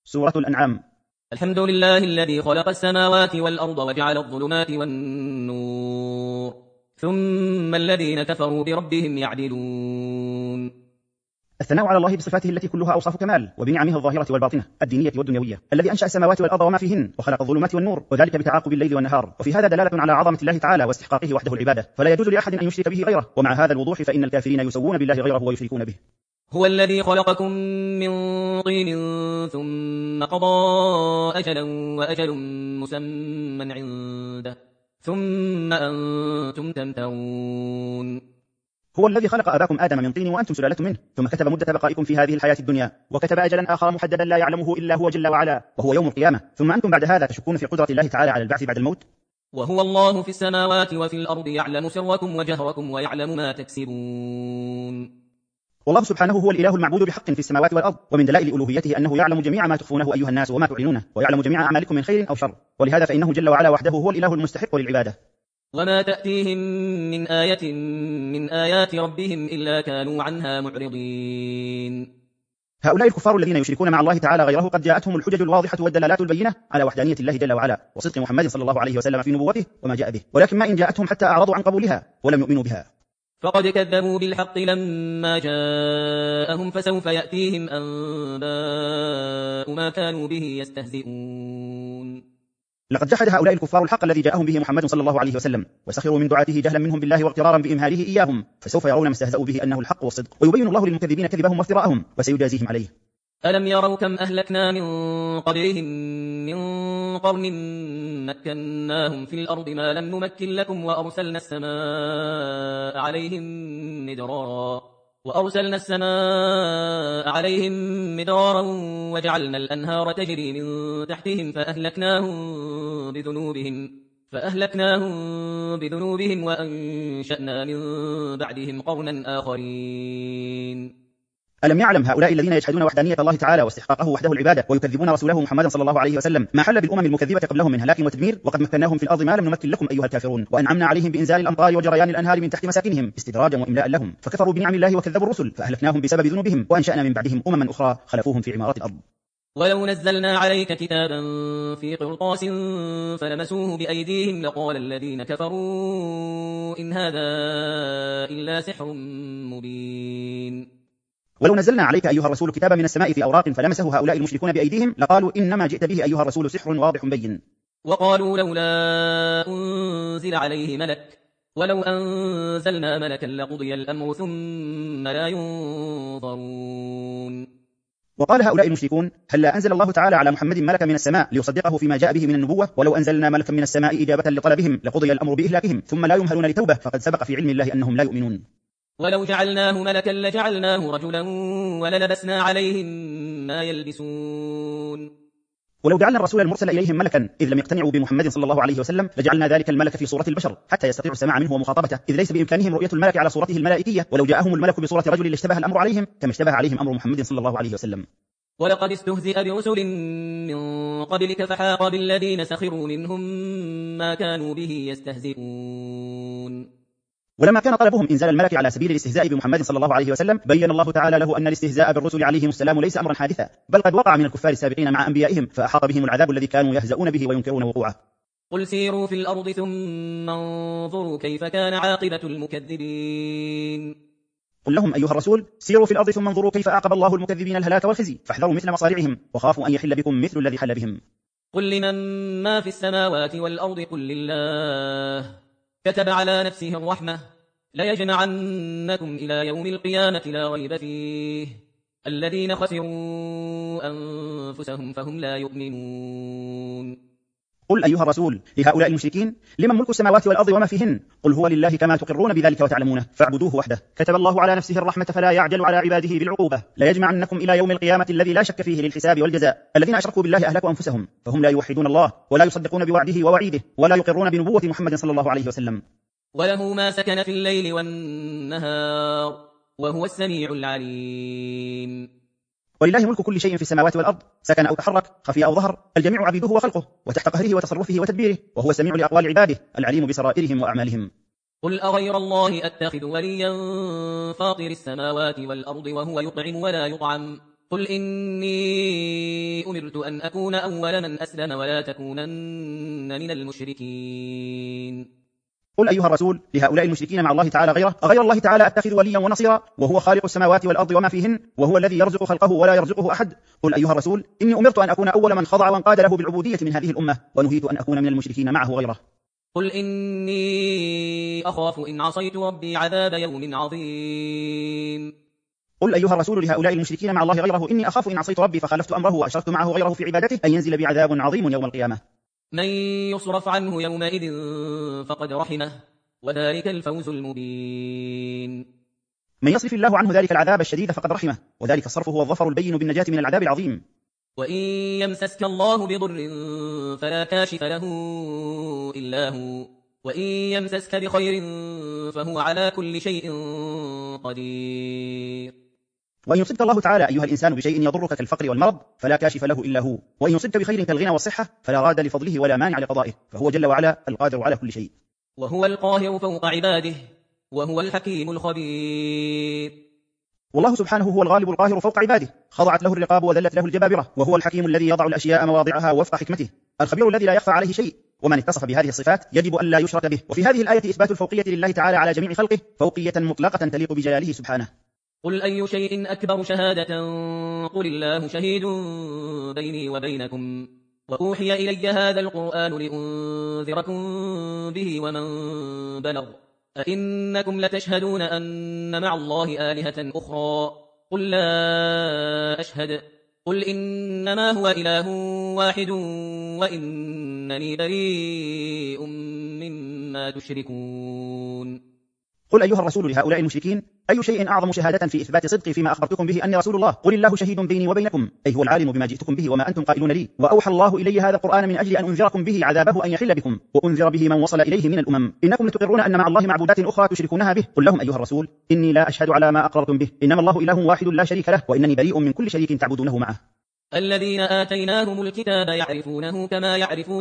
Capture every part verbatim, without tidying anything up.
سورة الأنعام. الحمد لله الذي خلق السماوات والأرض وجعل الظلمات والنور ثم الذين كفروا بربهم يعدلون. الثناء على الله بصفاته التي كلها أوصاف كمال، وبنعمه الظاهرة والباطنة الدينية والدنيوية، الذي أنشأ السماوات والأرض وما فيهن، وخلق الظلمات والنور، وذلك بتعاقب الليل والنهار. وفي هذا دلالة على عظمة الله تعالى واستحقاقه وحده العبادة، فلا يجوز لأحد أن يشرك به غيره. ومع هذا الوضوح فإن الكافرين يسوون بالله غيره ويشركون به. هو الذي خلقكم من طين ثم قضى أجلا وأجل مسمى عنده ثم أنتم تمترون. هو الذي خلق أباكم آدم من طين وأنتم سلالة منه، ثم كتب مدة بقائكم في هذه الحياة الدنيا، وكتب أجلا آخر محددا لا يعلمه إلا هو جل وعلا، وهو يوم القيامة. ثم أنتم بعد هذا تشكون في قدرة الله تعالى على البعث بعد الموت. وهو الله في السماوات وفي الأرض يعلم سركم وجهركم ويعلم ما تكسبون. والله سبحانه هو الإله المعبود بحق في السماوات والأرض، ومن دلائل ألوهيته أنه يعلم جميع ما تخفونه أيها الناس وما تعلنونه، ويعلم جميع أعمالكم من خير أو شر، ولهذا فإنه جل وعلا وحده هو الإله المستحق للعبادة. وما تأتيهم من آية من آيات ربهم إلا كانوا عنها معرضين. هؤلاء الكفار الذين يشركون مع الله تعالى غيره قد جاءتهم الحجج الواضحة والدلالات البينة على وحدانية الله جل وعلا وصدق محمد صلى الله عليه وسلم في نبوته وما جاء به، ولكن ما إن جاءتهم حتى أعرضوا عن قبولها ولم يؤمنوا بها. فقد كذبوا بالحق لما جاءهم فسوف يأتيهم أنباء ما كانوا به يستهزئون. لقد جحد هؤلاء الكفار الحق الذي جاءهم به محمد صلى الله عليه وسلم، وسخروا من دعاته جهلا منهم بالله واغترارا بإمهاله إياهم، فسوف يرون ما استهزأوا به أنه الحق والصدق، ويبين الله للمكذبين كذبهم وافتراءهم وسيجازيهم عليه. ألم يروا كم أهلكنا من قبلهم من قرن مكناهم في الأرض ما لم نمكن لكم وأرسلنا السماء عليهم مدرارا وأرسلنا السماء عليهم مدرارا وجعلنا الأنهار تجري من تحتهم فأهلكناهم بذنوبهم فأهلكناهم بذنوبهم وأنشأنا من بعدهم قرنا آخرين. ألم يعلم هؤلاء الذين يجحدون وحدانية الله تعالى واستحقاقه وحده العبادة ويكذبون رسوله محمدا صلى الله عليه وسلم ما حل بالأمم المكذبة قبلهم من هلاك وتدمير، وقد مكناهم في الأرض ما لم نمكن لكم أيها الكافرون، وأنعمنا عليهم بإنزال الأمطار وجريان الأنهار من تحت مساكنهم استدراجا وإملاء لهم، فكفروا بنعم الله وكذبوا الرسل فأهلكناهم بسبب ذنوبهم، وأنشأنا من بعدهم أمما أخرى خلفوهم في عمارة الأرض. ولو نزلنا عليك كتابا في قرطاس فلمسوه بأيديهم لقال الذين كفروا إن هذا إلا سحر مبين. ولو نزلنا عليك أيها الرسول كتابا من السماء في أوراق فلمسه هؤلاء المشركون بأيديهم لقالوا إنما جئت به أيها الرسول سحر واضح بين. وقالوا لولا أنزل عليه ملك ولو أنزلنا ملكا لقضي الأمر ثم لا ينظرون. وقال هؤلاء المشركون هلا أنزل الله تعالى على محمد ملكا من السماء ليصدقه فيما جاء به من النبوة، ولو أنزلنا ملكا من السماء إجابة لطلبهم لقضي الأمر بإهلاكهم ثم لا يمهلون لتوبة فقد سبق في علم الله أنهم لا يؤمنون. ولو جعلناه ملكا لجعلناه رجلا وللبسنا عليهم ما يلبسون. ولو جعلنا الرسول المرسل إليهم ملكا إذ لم يقتنعوا بمحمد صلى الله عليه وسلم لجعلنا ذلك الملك في صورة البشر حتى يستطيعوا السماع منه ومخاطبته، إذ ليس بإمكانهم رؤية الملك على صورته الملائكية، ولو جاءهم الملك بصورة رجل لاشتبه الأمر عليهم كما اشتبه عليهم أمر محمد صلى الله عليه وسلم. ولقد استهزئ برسل من قبلك فحاق بالذين سخروا منهم ما كانوا به يستهزئون. ولما كان طلبهم إنزال الملك على سبيل الاستهزاء بمحمد صلى الله عليه وسلم بين الله تعالى له أن الاستهزاء بالرسل عليهم السلام ليس أمرا حادثا، بل قد وقع من الكفار السابقين مع أنبيائهم فأحاط بهم العذاب الذي كانوا يهزؤون به وينكرون وقوعه. قل سيروا في الأرض ثم انظروا كيف كان عاقبة المكذبين. قل لهم أيها الرسول سيروا في الأرض ثم انظروا كيف عاقب الله المكذبين الهلاك والخزي، فاحذروا مثل مصارعهم وخافوا أن يحل بكم مثل الذي حل بهم. قل لمن ما في السماوات والأرض قل لله كتب على نفسه الرحمة ليجمعنكم إلى يوم القيامة لا ريب فيه الذين خسروا أنفسهم فهم لا يؤمنون. قل أيها الرسول لهؤلاء المشركين لمن ملك السماوات والأرض وما فيهن قل هو لله كما تقرون بذلك وتعلمونه فاعبدوه وحده كتب الله على نفسه الرحمة فلا يعجل على عباده بالعقوبة لا يجمعنكم إلى يوم القيامة الذي لا شك فيه للحساب والجزاء. الذين أشركوا بالله أهلكوا أنفسهم فهم لا يوحدون الله ولا يصدقون بوعده ووعيده ولا يقرون بنبوة محمد صلى الله عليه وسلم. وله ما سكن في الليل والنهار وهو السميع العليم. ولله ملك كل شيء في السماوات والأرض سكن أو تحرك خفي أو ظهر الجميع عبيده وخلقه وتحت قهره وتصرفه وتدبيره وهو السميع لأقوال عباده العليم بسرائرهم وأعمالهم. قل أغير الله أتخذ وليا فاطر السماوات والأرض وهو يطعم ولا يطعم قل إني أمرت أن أكون أول من أسلم ولا تكونن من المشركين. قل أيها الرسول لهؤلاء المشركين مع الله تعالى غيره: أغير الله تعالى أتخذ وليا ونصيرا وهو خالق السماوات والأرض وما فيهن وهو الذي يرزق خلقه ولا يرزقه أحد. قل أيها الرسول إني أمرت أن أكون أول من خضع وانقاد له بالعبودية من هذه الأمة ونهيت أن أكون من المشركين معه غيره. قل إني أخاف إن عصيت ربي عذاب يوم عظيم. قل أيها الرسول لهؤلاء المشركين مع الله غيره: إني أخاف إن عصيت ربي فخالفت أمره وأشركت معه غيره في عبادته أن ينزل بي عذاب عظيم يوم القيامة. من يصرف عنه يومئذ فقد رحمه وذلك الفوز المبين. من يصرف الله عنه ذلك العذاب الشديد فقد رحمه وذلك الصرف هو الظفر البين بالنجاة من العذاب العظيم. وإن يمسسك الله بضر فلا كاشف له إلا هو وإن يمسسك بخير فهو على كل شيء قدير. وإن يصبك الله تعالى أيها الإنسان بشيء يضرك كالفقر والمرض فلا كاشف له إلا هو، وإن يصبك بخير كالغنى والصحة فلا راد لفضله ولا مانع لقضائه، فهو جل وعلا القادر على كل شيء. وهو القاهر فوق عباده وهو الحكيم الخبير. والله سبحانه هو الغالب القاهر فوق عباده، خضعت له الرقاب وذلت له الجبابرة، وهو الحكيم الذي يضع الأشياء مواضعها وفق حكمته، الخبير الذي لا يخفى عليه شيء. ومن اتصف بهذه الصفات يجب أن لا يشرك به. وفي هذه الآية إثبات الفوقية لله تعالى على جميع خلقه فوقية مطلقة تليق بجلاله سبحانه. قل أي شيء أكبر شهادة قل الله شهيد بيني وبينكم وأوحي إلي هذا القرآن لأنذركم به ومن بلغ أئنكم لتشهدون أن مع الله آلهة أخرى قل لا أشهد قل إنما هو إله واحد وإنني بريء مما تشركون. قل أيها الرسول لهؤلاء المشركين: أي شيء أعظم شهادة في إثبات صدقي فيما أخبرتكم به أني رسول الله؟ قل الله شهيد بيني وبينكم، أي هو العالم بما جئتكم به وما أنتم قائلون لي، وأوحى الله إلي هذا القرآن من أجل أن أنذركم به عذابه أن يحل بكم وأنذر به من وصل إليه من الأمم. إنكم لتقرون أن مع الله معبودات أخرى تشركونها به. قل لهم أيها الرسول: إني لا أشهد على ما أقررتم به، إنما الله إله واحد لا شريك له وإنني بريء من كل شريك تعبدونه معه. الذين آتيناهم الكتاب يعرفونه كما يعرفون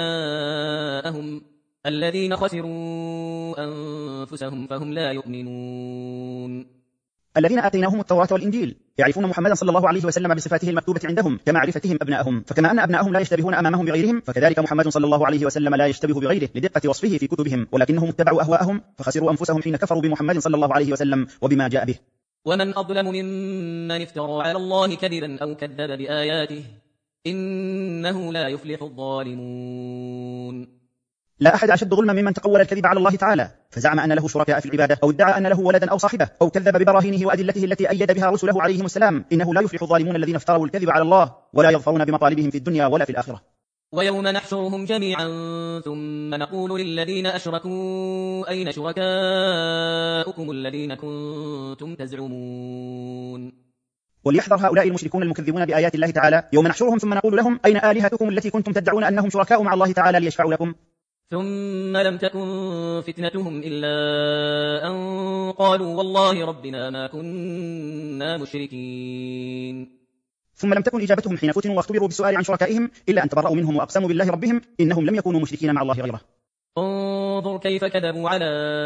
أبناءهم الذين خسروا أنفسهم فهم لا يؤمنون. الذين آتيناهم التوراة والإنجيل يعرفون محمدا صلى الله عليه وسلم بصفاته المكتوبة عندهم كمعرفتهم أبناءهم، فكما أن أبناءهم لا يشتبهون أمامهم بغيرهم فكذلك محمد صلى الله عليه وسلم لا يشتبه بغيره لدقة وصفه في كتبهم، ولكنهم اتبعوا أهواءهم فخسروا أنفسهم حين كفروا بمحمد صلى الله عليه وسلم وبما جاء به. ومن أظلم ممن افترى على الله كذبا أو كذب بآياته إنه لا يفلح الظالمون. لا أحد أشد ظلما ممن تقول الكذب على الله تعالى فزعم أن له شركاء في العبادة أو ادعى أن له ولدا أو صاحبة أو كذب ببراهينه وأدلته التي أيد بها رسله عليهم السلام. إنه لا يفلح الظالمون الذين افتروا الكذب على الله ولا يظفرون بمطالبهم في الدنيا ولا في الآخرة. ويوم نحشرهم جميعا ثم نقول للذين أشركوا أين شركاؤكم الذين كنتم تزعمون. وليحذر هؤلاء المشركون المكذبون بآيات الله تعالى يوم نحشرهم ثم نقول لهم أين آلهتكم التي كنتم تدعون أنهم شركاء مع الله تعالى ليشفعوا لكم. ثم لم تكن فتنتهم إلا أن قالوا والله ربنا ما كنا مشركين. ثم لم تكن إجابتهم حين فتنوا واختبروا بالسؤال عن شركائهم إلا أن تبرأوا منهم وأقسموا بالله ربهم إنهم لم يكونوا مشركين مع الله غيره. انظر كيف كذبوا على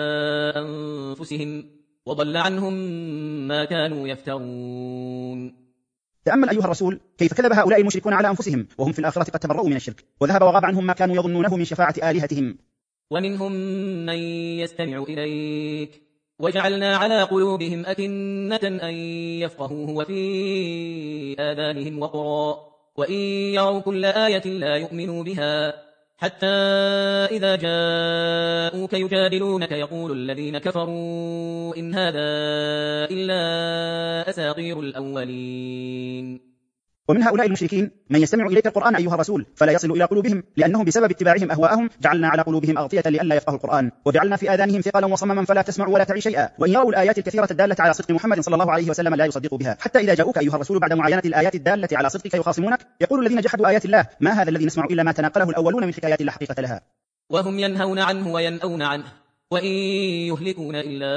أنفسهم وضل عنهم ما كانوا يفترون. تأمل أيها الرسول كيف كذب هؤلاء المشركون على أنفسهم وهم في الآخرة قد تبرؤوا من الشرك وذهب وغاب عنهم ما كانوا يظنونه من شفاعة آلهتهم. ومنهم من يستمع إليك وجعلنا على قلوبهم أكنة أن يفقهوه وفي آذانهم وقرا وإن يروا كل آية لا يؤمنوا بها حتى إذا جاءوك يجادلونك يقول الذين كفروا إن هذا إلا أساطير الأولين. ومن هؤلاء المشركين من يستمع إليك القرآن أيها الرسول فلا يصل إلى قلوبهم لأنهم بسبب اتباعهم أهواءهم جعلنا على قلوبهم أغطية لئلا يفقهوا القرآن وجعلنا في آذانهم ثقلا وصمما فلا تسمع ولا تعي شيئا وإن يروا الآيات الكثيرة الدالة على صدق محمد صلى الله عليه وسلم لا يصدقوا بها حتى إذا جاءوك أيها الرسول بعد معاينة الآيات الدالة على صدقك يخاصمونك يقول الذين جحدوا آيات الله ما هذا الذي نسمع إلا ما تناقله الأولون من حكايات لا حقيقة لها. وهم ينهون عنه وينأون عنه وإن يهلكون إلا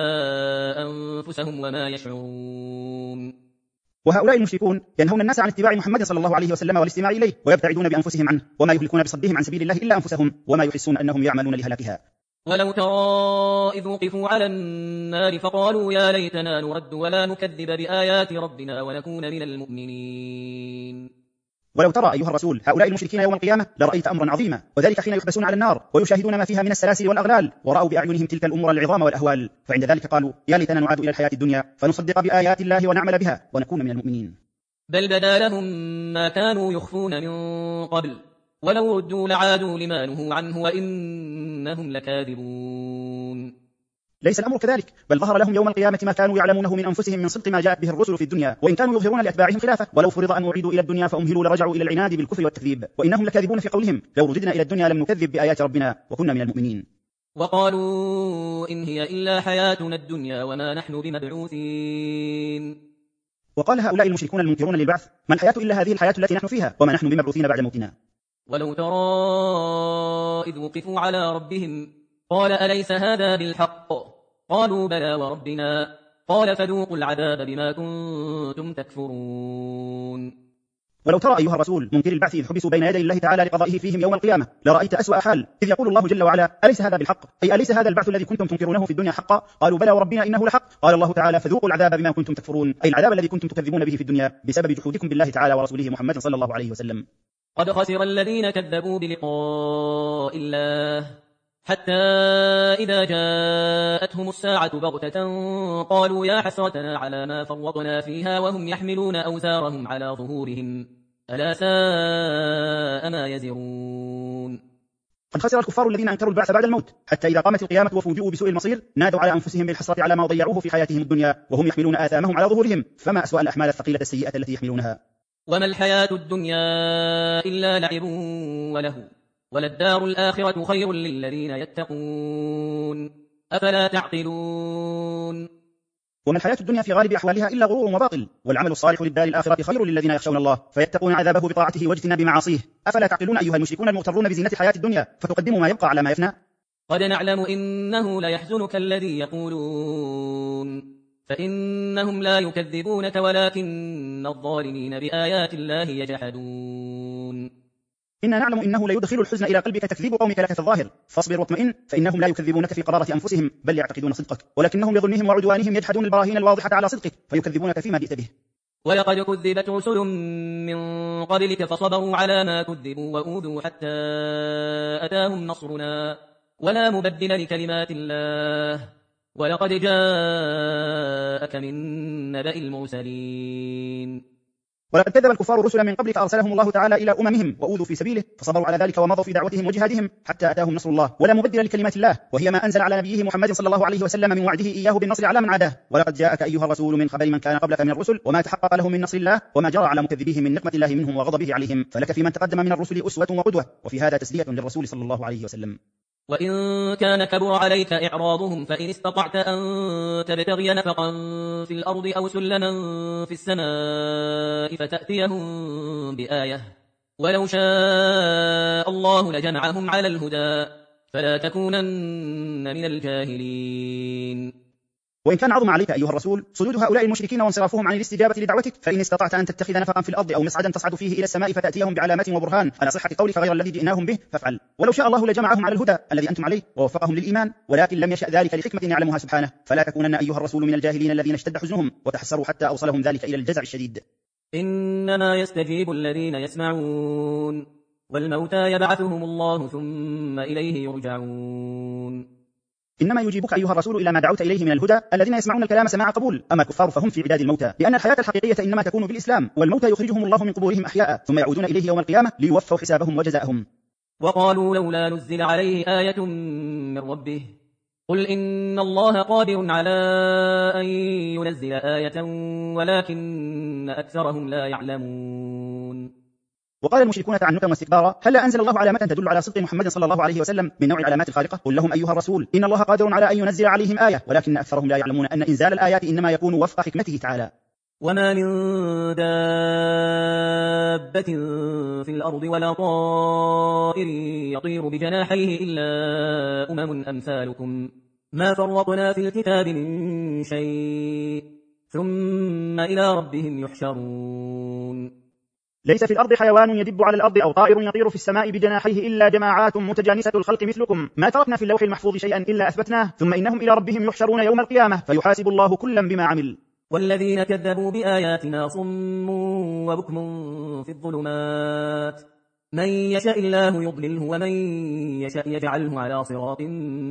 أنفسهم وما يشعرون. وهؤلاء المشركون ينهون الناس عن اتباع محمد صلى الله عليه وسلم والاستماع إليه ويبتعدون بأنفسهم عنه وما يهلكون بصدهم عن سبيل الله إلا أنفسهم وما يحسون أنهم يعملون لهلاكها. ولو ترى إذ وقفوا على النار فقالوا يا ليتنا نرد ولا نكذب بآيات ربنا ونكون من المؤمنين. ولو ترى أيها الرسول هؤلاء المشركين يوم القيامة لرأيت أمرا عظيما، وذلك حين يحبسون على النار ويشاهدون ما فيها من السلاسل والأغلال، ورأوا بأعينهم تلك الأمور العظام والأهوال، فعند ذلك قالوا يا ليتنا نعاد إلى الحياة الدنيا فنصدق بآيات الله ونعمل بها ونكون من المؤمنين. بل بدا لهم ما كانوا يخفون من قبل ولو ردوا لعادوا لما نهوا عنه وإنهم لكاذبون. ليس الأمر كذلك، بل ظهر لهم يوم القيامة ما كانوا يعلمونه من أنفسهم من صدق ما جاءت به الرسل في الدنيا، وإن كانوا يظهرون لأتباعهم خلافه، ولو فرض أن أعيدوا إلى الدنيا فأمهلوا لرجعوا إلى العناد بالكفر والتكذيب، وإنهم لكاذبون في قولهم لو رددنا إلى الدنيا لم نكذب بآيات ربنا وكنا من المؤمنين. وقالوا إن هي إلا حياتنا الدنيا وما نحن بمبعوثين. وقال هؤلاء المشركون المنكرون للبعث ما الحياة إلا هذه الحياة التي نحن فيها وما نحن بمبعوثين بعد موتنا. ولو ترى إذ وقفوا على ربهم قال أليس هذا بالحق؟ قالوا بلى وربنا قال فذوقوا العذاب بما كنتم تكفرون. ولو ترى أيها الرسول منكر البعث إذ حبسوا بين يدي الله تعالى لقضائه فيهم يوم القيامة لرأيت أسوأ حال، إذ يقول الله جل وعلا أليس هذا بالحق؟ أي أليس هذا البعث الذي كنتم تنكرونه في الدنيا حقا؟ قالوا بلى وربنا إنه لحق. قال الله تعالى فذوقوا العذاب بما كنتم تكفرون، أي العذاب الذي كنتم تكذبون به في الدنيا بسبب جحودكم بالله تعالى ورسوله محمد صلى الله عليه وسلم. قد خسر الذين كذبوا بلقاء الله حتى إذا جاءتهم الساعة بغتة قالوا يا حسرتنا على ما فرطنا فيها وهم يحملون أوزارهم على ظهورهم ألا ساء ما يزرون. قد خسر الكفار الذين أنكروا البعث بعد الموت حتى إذا قامت القيامة وفوجئوا بسوء المصير نادوا على أنفسهم بالحسرة على ما ضيعوه في حياتهم الدنيا وهم يحملون آثامهم على ظهورهم، فما أسوأ الأحمال الثقيلة السيئة التي يحملونها. وما الحياة الدنيا إلا لعب وله وللدار الآخرة خير للذين يتقون أفلا تعقلون. وما الحياة الدنيا في غالب أحوالها إلا غرور وباطل، والعمل الصالح للدار الآخرة خير للذين يخشون الله فيتقون عذابه بطاعته واجتناب معاصيه. أفلا تعقلون أيها المشركون المغترون بزينة الحياة الدنيا فتقدموا ما يبقى على ما يفنى؟ قد نعلم إنه ليحزنك الذي يقولون فإنهم لا يكذبونك ولكن الظالمين بآيات الله يجحدون. إنا نعلم إنه ليدخل الحزن إلى قلبك تكذيب قومك لك في الظاهر، فاصبر واطمئن فإنهم لا يكذبونك في قرارة أنفسهم بل يعتقدون صدقك، ولكنهم لظنهم وعدوانهم يجحدون البراهين الواضحة على صدقك فيكذبونك فيما جئت به. ولقد كذبت رسل من قبلك فصبروا على ما كذبوا وأوذوا حتى أتاهم نصرنا ولا مبدل لكلمات الله ولقد جاءك من نبأ المرسلين. ولقد كذب الكفار رسلا من قبل فأرسلهم الله تعالى إلى أممهم وأوذوا في سبيله فصبروا على ذلك ومضوا في دعوتهم وجهادهم حتى أتاهم نصر الله ولا مبدل لكلمات الله، وهي ما أنزل على نبيه محمد صلى الله عليه وسلم من وعده إياه بالنصر على من عاداه. ولقد جاءك أيها الرسول من خبر من كان قبلك من الرسل وما تحقق لهم من نصر الله وما جرى على مكذبيه من نقمة الله منهم وغضبه عليهم، فلك في من تقدم من الرسل أسوة وقدوة، وفي هذا تسلية للرسول صلى الله عليه وسلم. وإن كان كبر عليك إعراضهم فإن استطعت أن تبتغي نفقا في الأرض أو سلما في السماء فتأتيهم بآية ولو شاء الله لجمعهم على الهدى فلا تكونن من الجاهلين. وإن كان عظم عليك أيها الرسول صدود هؤلاء المشركين وانصرافهم عن الاستجابة لدعوتك فإن استطعت أن تتخذ نفقا في الأرض أو مصعدا تصعد فيه إلى السماء فتأتيهم بعلامات وبرهان على صحة قولك غير الذي جئناهم به فافعل، ولو شاء الله لجمعهم على الهدى الذي أنتم عليه ووفقهم للإيمان، ولكن لم يشأ ذلك لحكمة يعلمها سبحانه، فلا تكونن أيها الرسول من الجاهلين الذين اشتد حزنهم وتحسروا حتى أوصلهم ذلك إلى الجزع الشديد. إنما يستجيب الذين يسمعون والموتى يبعثهم الله ثم إليه يرجعون. إنما يجيبك أيها الرسول إلى ما دعوت إليه من الهدى الذين يسمعون الكلام سماع قبول، أما الكفار فهم في عداد الموتى، لأن الحياة الحقيقية إنما تكون بالإسلام، والموتى يخرجهم الله من قبورهم أحياء ثم يعودون إليه يوم القيامة ليوفوا حسابهم وجزاءهم. وقالوا لولا نزل عليه آية من ربه قل إن الله قادر على أن ينزل آية ولكن أكثرهم لا يعلمون. وقال المشركون تعنتا واستكبارا هلا أنزل الله علامة تدل على صدق محمد صلى الله عليه وسلم من نوع العلامات الخارقة؟ قل لهم أيها الرسول إن الله قادر على أن ينزل عليهم آية ولكن أكثرهم لا يعلمون أن إنزال الآيات إنما يكون وفق حكمته تعالى. وما من دابة في الأرض ولا طائر يطير بجناحيه إلا أمم أمثالكم ما فرطنا في الكتاب من شيء ثم إلى ربهم يحشرون. ليس في الأرض حيوان يدب على الأرض أو طائر يطير في السماء بجناحيه إلا جماعات متجانسة الخلق مثلكم، ما تركنا في اللوح المحفوظ شيئا إلا أثبتناه، ثم إنهم إلى ربهم يحشرون يوم القيامة فيحاسب الله كلا بما عمل. والذين كذبوا بآياتنا صم وبكم في الظلمات، من يشاء الله يضلله ومن يشاء يجعله على صراط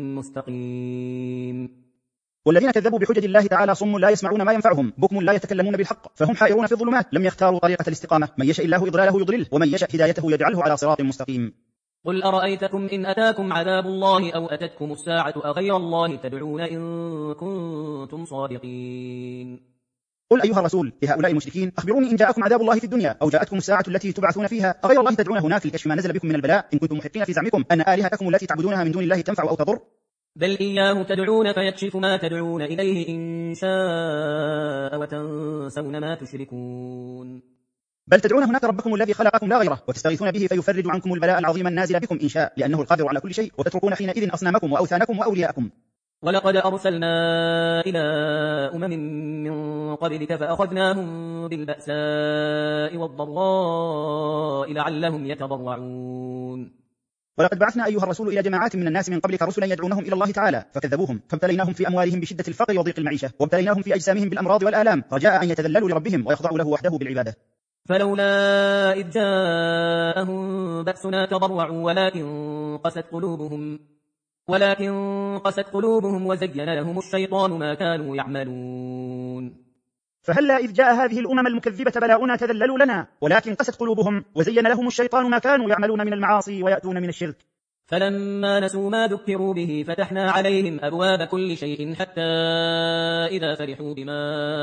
مستقيم. والذين كذبوا بحجج الله تعالى صم لا يسمعون ما ينفعهم، بكم لا يتكلمون بالحق، فهم حائرون في الظلمات، لم يختاروا طريقة الاستقامة، من يشاء الله إضلاله يضلله ومن يشاء هدايته يجعله على صراط مستقيم. قل أرأيتكم إن أتاكم عذاب الله أو أتتكم الساعة أغير الله تدعون إن كنتم صادقين. قل أيها الرسول لهؤلاء المشركين أخبروني إن جاءكم عذاب الله في الدنيا أو جاءتكم الساعة التي تبعثون فيها أغير الله تدعون هناك لكشف ما نزل بكم من البلاء، إن كنتم محقين في زعمكم أن آلهتكم التي تعبدونها من دون الله تنفع أو تضر. بل إياه تدعون فيكشف ما تدعون إليه إن شاء وتنسون ما تشركون. بل تدعون هناك ربكم الذي خلقكم لا غيره وتستغيثون به فيفرج عنكم البلاء العظيم النازل بكم إن شاء، لأنه القادر على كل شيء، وتتركون حينئذ أصنامكم وأوثانكم وأولياءكم. ولقد أرسلنا إلى أمم من قبلك فأخذناهم بالبأساء والضراء لعلهم يتضرعون. ولقد بعثنا أيها الرسول إلى جماعات من الناس من قبلك رسلا يدعونهم إلى الله تعالى فكذبوهم، فابتليناهم في أموالهم بشدة الفقر وضيق المعيشة، وابتليناهم في أجسامهم بالأمراض والآلام، رجاء أن يتذللوا لربهم ويخضعوا له وحده بالعبادة. فلولا إذ جاءهم بأسنا تضرعوا ولكن قست قلوبهم ولكن قست قلوبهم وزين لهم الشيطان ما كانوا يعملون. فهلا إذ جاء هذه الأمم المكذبة بلاؤنا تذللوا لنا ولكن قست قلوبهم وزين لهم الشيطان ما كانوا يعملون من المعاصي ويأتون من الشرك. فلما نسوا ما ذكروا به فتحنا عليهم أبواب كل شيء حتى إذا فرحوا بما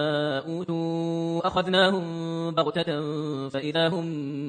أوتوا أخذناهم بغتة فإذا هم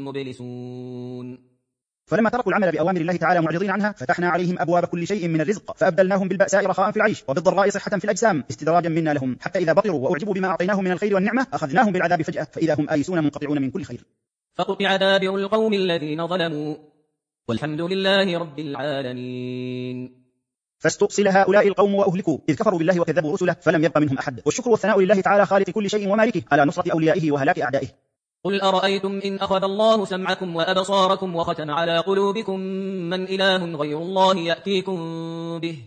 مبلسون. فلما تركوا العمل بأوامر الله تعالى معرضين عنها فتحنا عليهم أبواب كل شيء من الرزق فأبدلناهم بالبأساء رخاء في العيش وبالضراء صحة في الأجسام استدراجا منا لهم، حتى إذا بطروا وأعجبوا بما أعطيناهم من الخير والنعمة أخذناهم بالعذاب فجأة فإذا هم آيسون منقطعون من كل خير. فقطع دابر القوم الذين ظلموا والحمد لله رب العالمين. فاستؤصل هؤلاء القوم وأهلكوا إذ كفروا بالله وكذبوا رسله فلم يبق منهم أحد، والشكر والثناء لله تعالى خالق كل شيء ومالكه على نصرة أوليائه وهلاك أعدائه. قل أرأيتم إن أخذ الله سمعكم وأبصاركم وختم على قلوبكم من إله غير الله يأتيكم به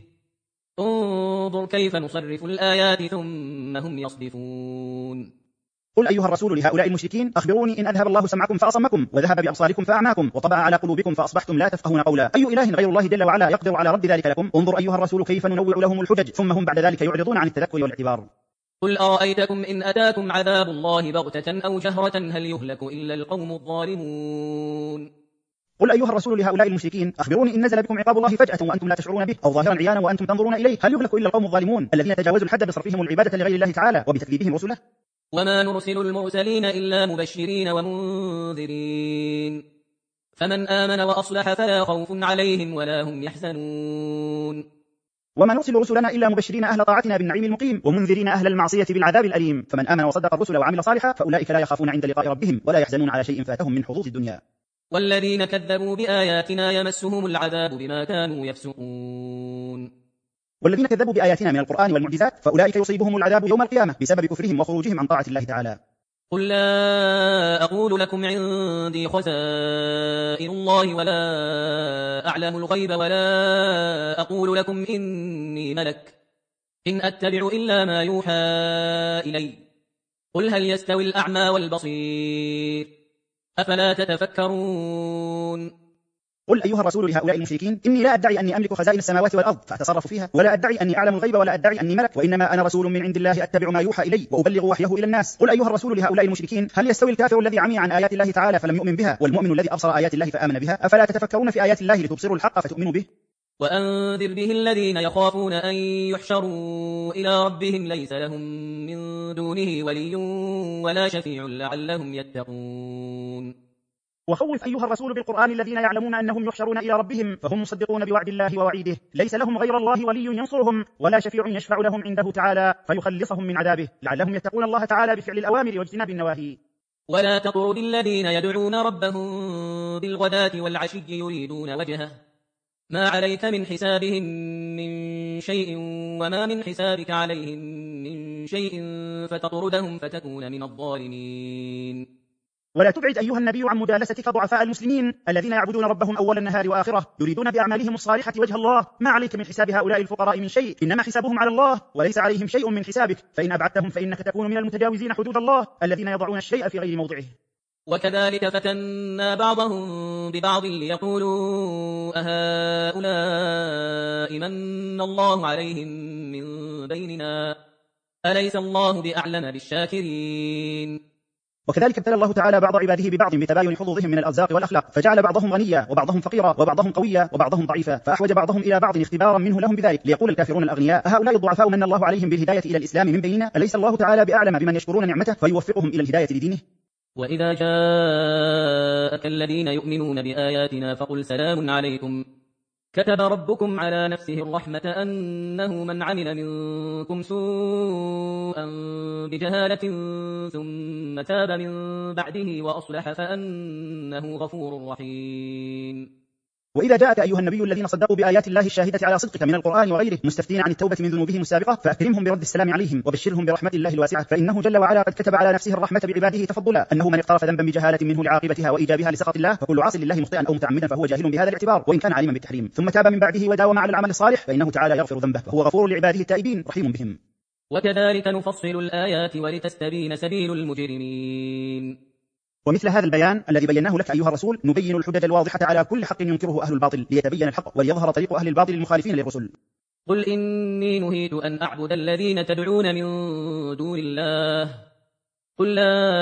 انظر كيف نصرف الآيات ثم هم يصدفون. قل أيها الرسول لهؤلاء المشركين أخبروني إن أذهب الله سمعكم فأصمكم وذهب بأبصاركم فأعماكم وطبع على قلوبكم فأصبحتم لا تفقهون قولا أي إله غير الله جل وعلا يقدر على رد ذلك لكم؟ انظر أيها الرسول كيف ننوع لهم الحجج ثم هم بعد ذلك يعرضون عن التذكر والاعتبار. قل أرأيتكم إن أتاكم عذاب الله بغتة أو جهرة هل يهلك إلا القوم الظالمون. قل أيها الرسول لهؤلاء المشركين أخبروني إن نزل بكم عقاب الله فجأة وأنتم لا تشعرون به أو ظاهرا عيانا وأنتم تنظرون إليه هل يهلك إلا القوم الظالمون الذين تجاوزوا الحد بصرفهم العبادة لغير الله تعالى وبتكذيبهم رسله؟ وما نرسل المرسلين إلا مبشرين ومنذرين فمن آمن وأصلح فلا خوف عليهم ولا هم يحزنون. وما نرسل رسلنا إلا مبشرين أهل طاعتنا بالنعيم المقيم ومنذرين أهل المعصية بالعذاب الأليم، فمن آمن وصدق الرسل وعمل صالحا فأولئك لا يخافون عند لقاء ربهم ولا يحزنون على شيء فاتهم من حظوظ الدنيا. والذين كذبوا بآياتنا يمسهم العذاب بما كانوا يفسقون. والذين كذبوا بآياتنا من القرآن والمعجزات فأولئك يصيبهم العذاب يوم القيامة بسبب كفرهم وخروجهم عن طاعة الله تعالى. قل لا أقول لكم عندي خزائن الله ولا أعلم الغيب ولا أقول لكم إني ملك إن أتبع إلا ما يوحى إلي قل هل يستوي الأعمى والبصير أفلا تتفكرون. قل أيها الرسول لهؤلاء المشركين إني لا أدعي أني أملك خزائن السماوات والأرض فأتصرف فيها ولا أدعي أني أعلم الغيب ولا أدعي أني ملك وإنما أنا رسول من عند الله أتبع ما يوحى إلي وأبلغ وحيه إلى الناس. قل أيها الرسول لهؤلاء المشركين هل يستوي الكافر الذي عمي عن آيات الله تعالى فلم يؤمن بها والمؤمن الذي أبصر آيات الله فآمن بها؟ أفلا تتفكرون في آيات الله لتبصروا الحق فتؤمنوا به؟ وأنذر به الذين يخافون أن يحشروا إلى ربهم ليس لهم من دونه ولي ولا شفيع لعلهم يتقون. وخوف أيها الرسول بالقرآن الذين يعلمون أنهم يحشرون إلى ربهم فهم مصدقون بوعد الله ووعيده ليس لهم غير الله ولي ينصرهم ولا شفيع يشفع لهم عنده تعالى فيخلصهم من عذابه لعلهم يتقون الله تعالى بفعل الأوامر واجتناب النواهي. ولا تطرد الذين يدعون ربهم بالغداة والعشي يريدون وجهه ما عليك من حسابهم من شيء وما من حسابك عليهم من شيء فتطردهم فتكون من الظالمين. ولا تبعد أيها النبي عن مجالستك ضعفاء المسلمين الذين يعبدون ربهم أول النهار وآخرة، يريدون بأعمالهم الصالحة وجه الله. ما عليك من حساب هؤلاء الفقراء من شيء، إنما حسابهم على الله وليس عليهم شيء من حسابك، فإن أبعدتهم فإنك تكون من المتجاوزين حدود الله الذين يضعون الشيء في غير موضعه. وكذلك فتنا بعضهم ببعض ليقولوا أهؤلاء من الله عليهم من بيننا أليس الله بأعلم بالشاكرين. وكذلك ابتلى الله تعالى بعض عباده ببعض بتباين حظوظهم من الأرزاق والأخلاق، فجعل بعضهم غنيا وبعضهم فقيرا وبعضهم قويا وبعضهم ضعيفا، فأحوج بعضهم إلى بعض اختبارا منه لهم بذلك، ليقول الكافرون الأغنياء أهؤلاء الضعفاء من الله عليهم بالهداية إلى الإسلام من بيننا أليس الله تعالى بأعلم بمن يشكرون نعمته فيوفقهم إلى الهداية لدينه. وإذا جاءك الذين يؤمنون بآياتنا فقل سلام عليكم كتب ربكم على نفسه الرحمة أنه من عمل منكم سوءا بجهالة ثم تاب من بعده وأصلح فأنه غفور رحيم. وإذا جاءك أيها النبي الذين صدقوا بآيات الله الشاهدة على صدقك من القرآن وغيره مستفتين عن التوبة من ذنوبهم السابقة فأكرمهم برد السلام عليهم وبشرهم برحمة الله الواسعة، فإنه جل وعلا قد كتب على نفسه الرحمة بعباده تفضلا، أنه من اقترف ذنبا بجهالة منه لعاقبتها وإيجابها لسخط الله فكل عاص لله مخطئا أو متعمدا فهو جاهل بهذا الاعتبار وإن كان عالما بالتحريم، ثم تاب من بعده وداوم على العمل الصالح فإنه تعالى يغفر ذنبه فهو غفور لعباده التائبين رحيم بهم. وكذلك نفصل الآيات ولتستبين سبيل المجرمين. ومثل هذا البيان الذي بيناه لك أيها الرسول نبين الحجج الواضحة على كل حق ينكره أهل الباطل ليتبين الحق وليظهر طريق أهل الباطل المخالفين للرسل. قل إني نهيت أن أعبد الذين تدعون من دون الله قل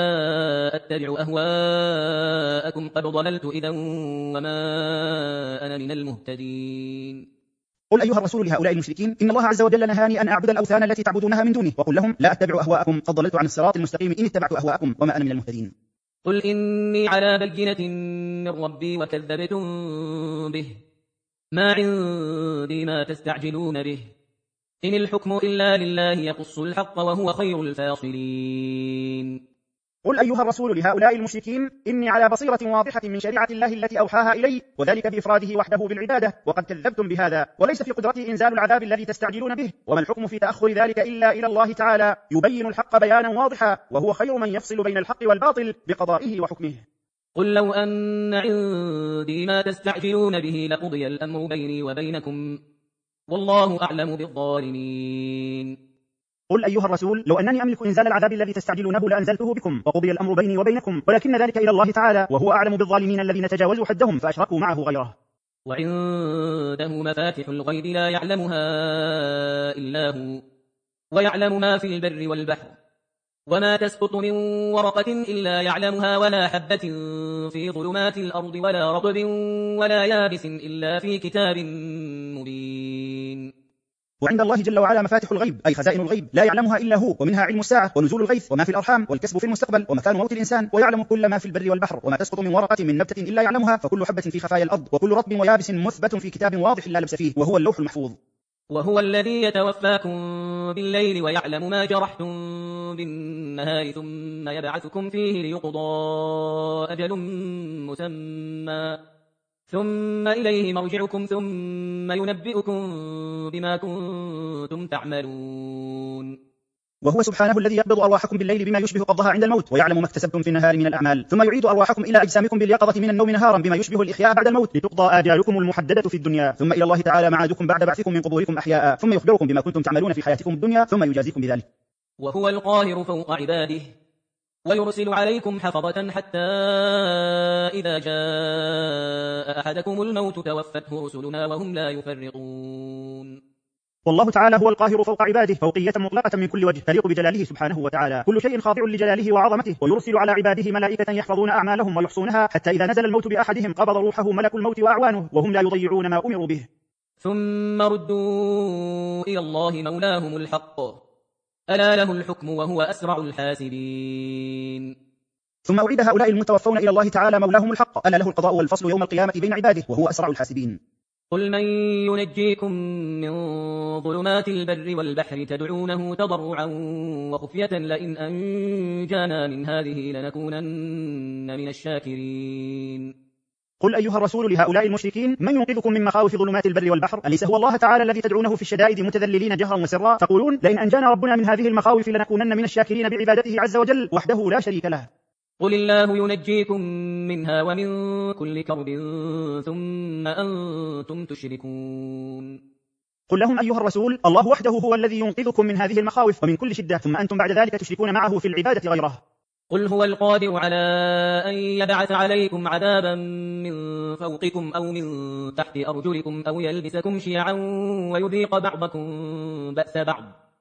لا أتبع أهواءكم قد ضللت إذا وما أنا من المهتدين. قل أيها الرسول لهؤلاء المشركين إن الله عز وجل نهاني أن أعبد الأوثان التي تعبدونها من دونه، وقل لهم لا أتبع أهواءكم قد ضللت عن الصراط المستقيم إن اتبعت أهواءكم وما أنا من المهتدين. قل إني على بينة من ربي وكذبتم به ما عندي ما تستعجلون به إن الحكم إلا لله يقص الحق وهو خير الفاصلين. قل أيها الرسول لهؤلاء المشركين إني على بصيرة واضحة من شريعة الله التي أوحاها إلي وذلك بإفراده وحده بالعبادة وقد كذبتم بهذا وليس في قدرتي إنزال العذاب الذي تستعجلون به وما الحكم في تأخر ذلك إلا إلى الله تعالى يبين الحق بيانا واضحا وهو خير من يفصل بين الحق والباطل بقضائه وحكمه. قل لو أن عندي ما تستعجلون به لقضي الأمر بيني وبينكم والله أعلم بالظالمين. قل أيها الرسول لو أنني أملك إنزال العذاب الذي تستعجلونه لأنزلته بكم وقضي الأمر بيني وبينكم ولكن ذلك إلى الله تعالى وهو أعلم بالظالمين الذين تجاوزوا حدهم فأشركوا معه غيره. وعنده مفاتح الغيب لا يعلمها إلا هو ويعلم ما في البر والبحر وما تسقط من ورقة إلا يعلمها ولا حبة في ظلمات الأرض ولا رطب ولا يابس إلا في كتاب مبين. وعند الله جل وعلا مفاتح الغيب أي خزائن الغيب لا يعلمها إلا هو ومنها علم الساعة ونزول الغيث وما في الأرحام والكسب في المستقبل ومكان موت الإنسان ويعلم كل ما في البر والبحر وما تسقط من ورقة من نبتة إلا يعلمها فكل حبة في خفايا الأرض وكل رطب ويابس مثبت في كتاب واضح لا لبس فيه وهو اللوح المحفوظ. وهو الذي يتوفاكم بالليل ويعلم ما جرحتم بالنهار ثم يبعثكم فيه ليقضى أجل مسمى ثم إليه مرجعكم ثم ينبئكم بما كنتم تعملون. وهو سبحانه الذي يقبض أرواحكم بالليل بما يشبه قبضها عند الموت ويعلم ما اكتسبتم في النهار من الأعمال ثم يعيد أرواحكم إلى أجسامكم باليقظة من النوم نهارا بما يشبه الإحياء بعد الموت لتقضى آجالكم المحددة في الدنيا ثم إلى الله تعالى معادكم بعد بعثكم من قبوركم أحياء ثم يخبركم بما كنتم تعملون في حياتكم الدنيا ثم يجازيكم بذلك. وهو القاهر فوق عباده ويرسل عليكم حفظة حتى إذا جاء أحدكم الموت توفته رسلنا وهم لا يفرطون. والله تعالى هو القاهر فوق عباده فوقية مطلقة من كل وجه تليق بجلاله سبحانه وتعالى كل شيء خاضع لجلاله وعظمته ويرسل على عباده ملائكة يحفظون أعمالهم ويحصونها حتى إذا نزل الموت بأحدهم قبض روحه ملك الموت وأعوانه وهم لا يضيعون ما أمروا به ثم ردوا إلى الله مولاهم الحق ألا له الحكم وهو أسرع الحاسبين. ثم أعيد هؤلاء المتوفون إلى الله تعالى مولاهم الحق ألا له القضاء والفصل يوم القيامة بين عباده وهو أسرع الحاسبين. قل من ينجيكم من ظلمات البر والبحر تدعونه تضرعا وخفية لئن أنجانا من هذه لنكونن من الشاكرين. قل أيها الرسول لهؤلاء المشركين من ينقذكم من مخاوف ظلمات البر والبحر أليس هو الله تعالى الذي تدعونه في الشدائد متذللين جهرا وسرا تقولون لئن أنجانا ربنا من هذه المخاوف لنكونن من الشاكرين بعبادته عز وجل وحده لا شريك له. قل الله ينجيكم منها ومن كل كرب ثم أنتم تشركون. قل لهم أيها الرسول الله وحده هو الذي ينقذكم من هذه المخاوف ومن كل شدة، ثم أنتم بعد ذلك تشركون معه في العبادة غيره. قل هو القادر على أن يبعث عليكم عذابا من فوقكم أو من تحت أرجلكم أو يلبسكم شيعا ويذيق بعضكم بأس بعض.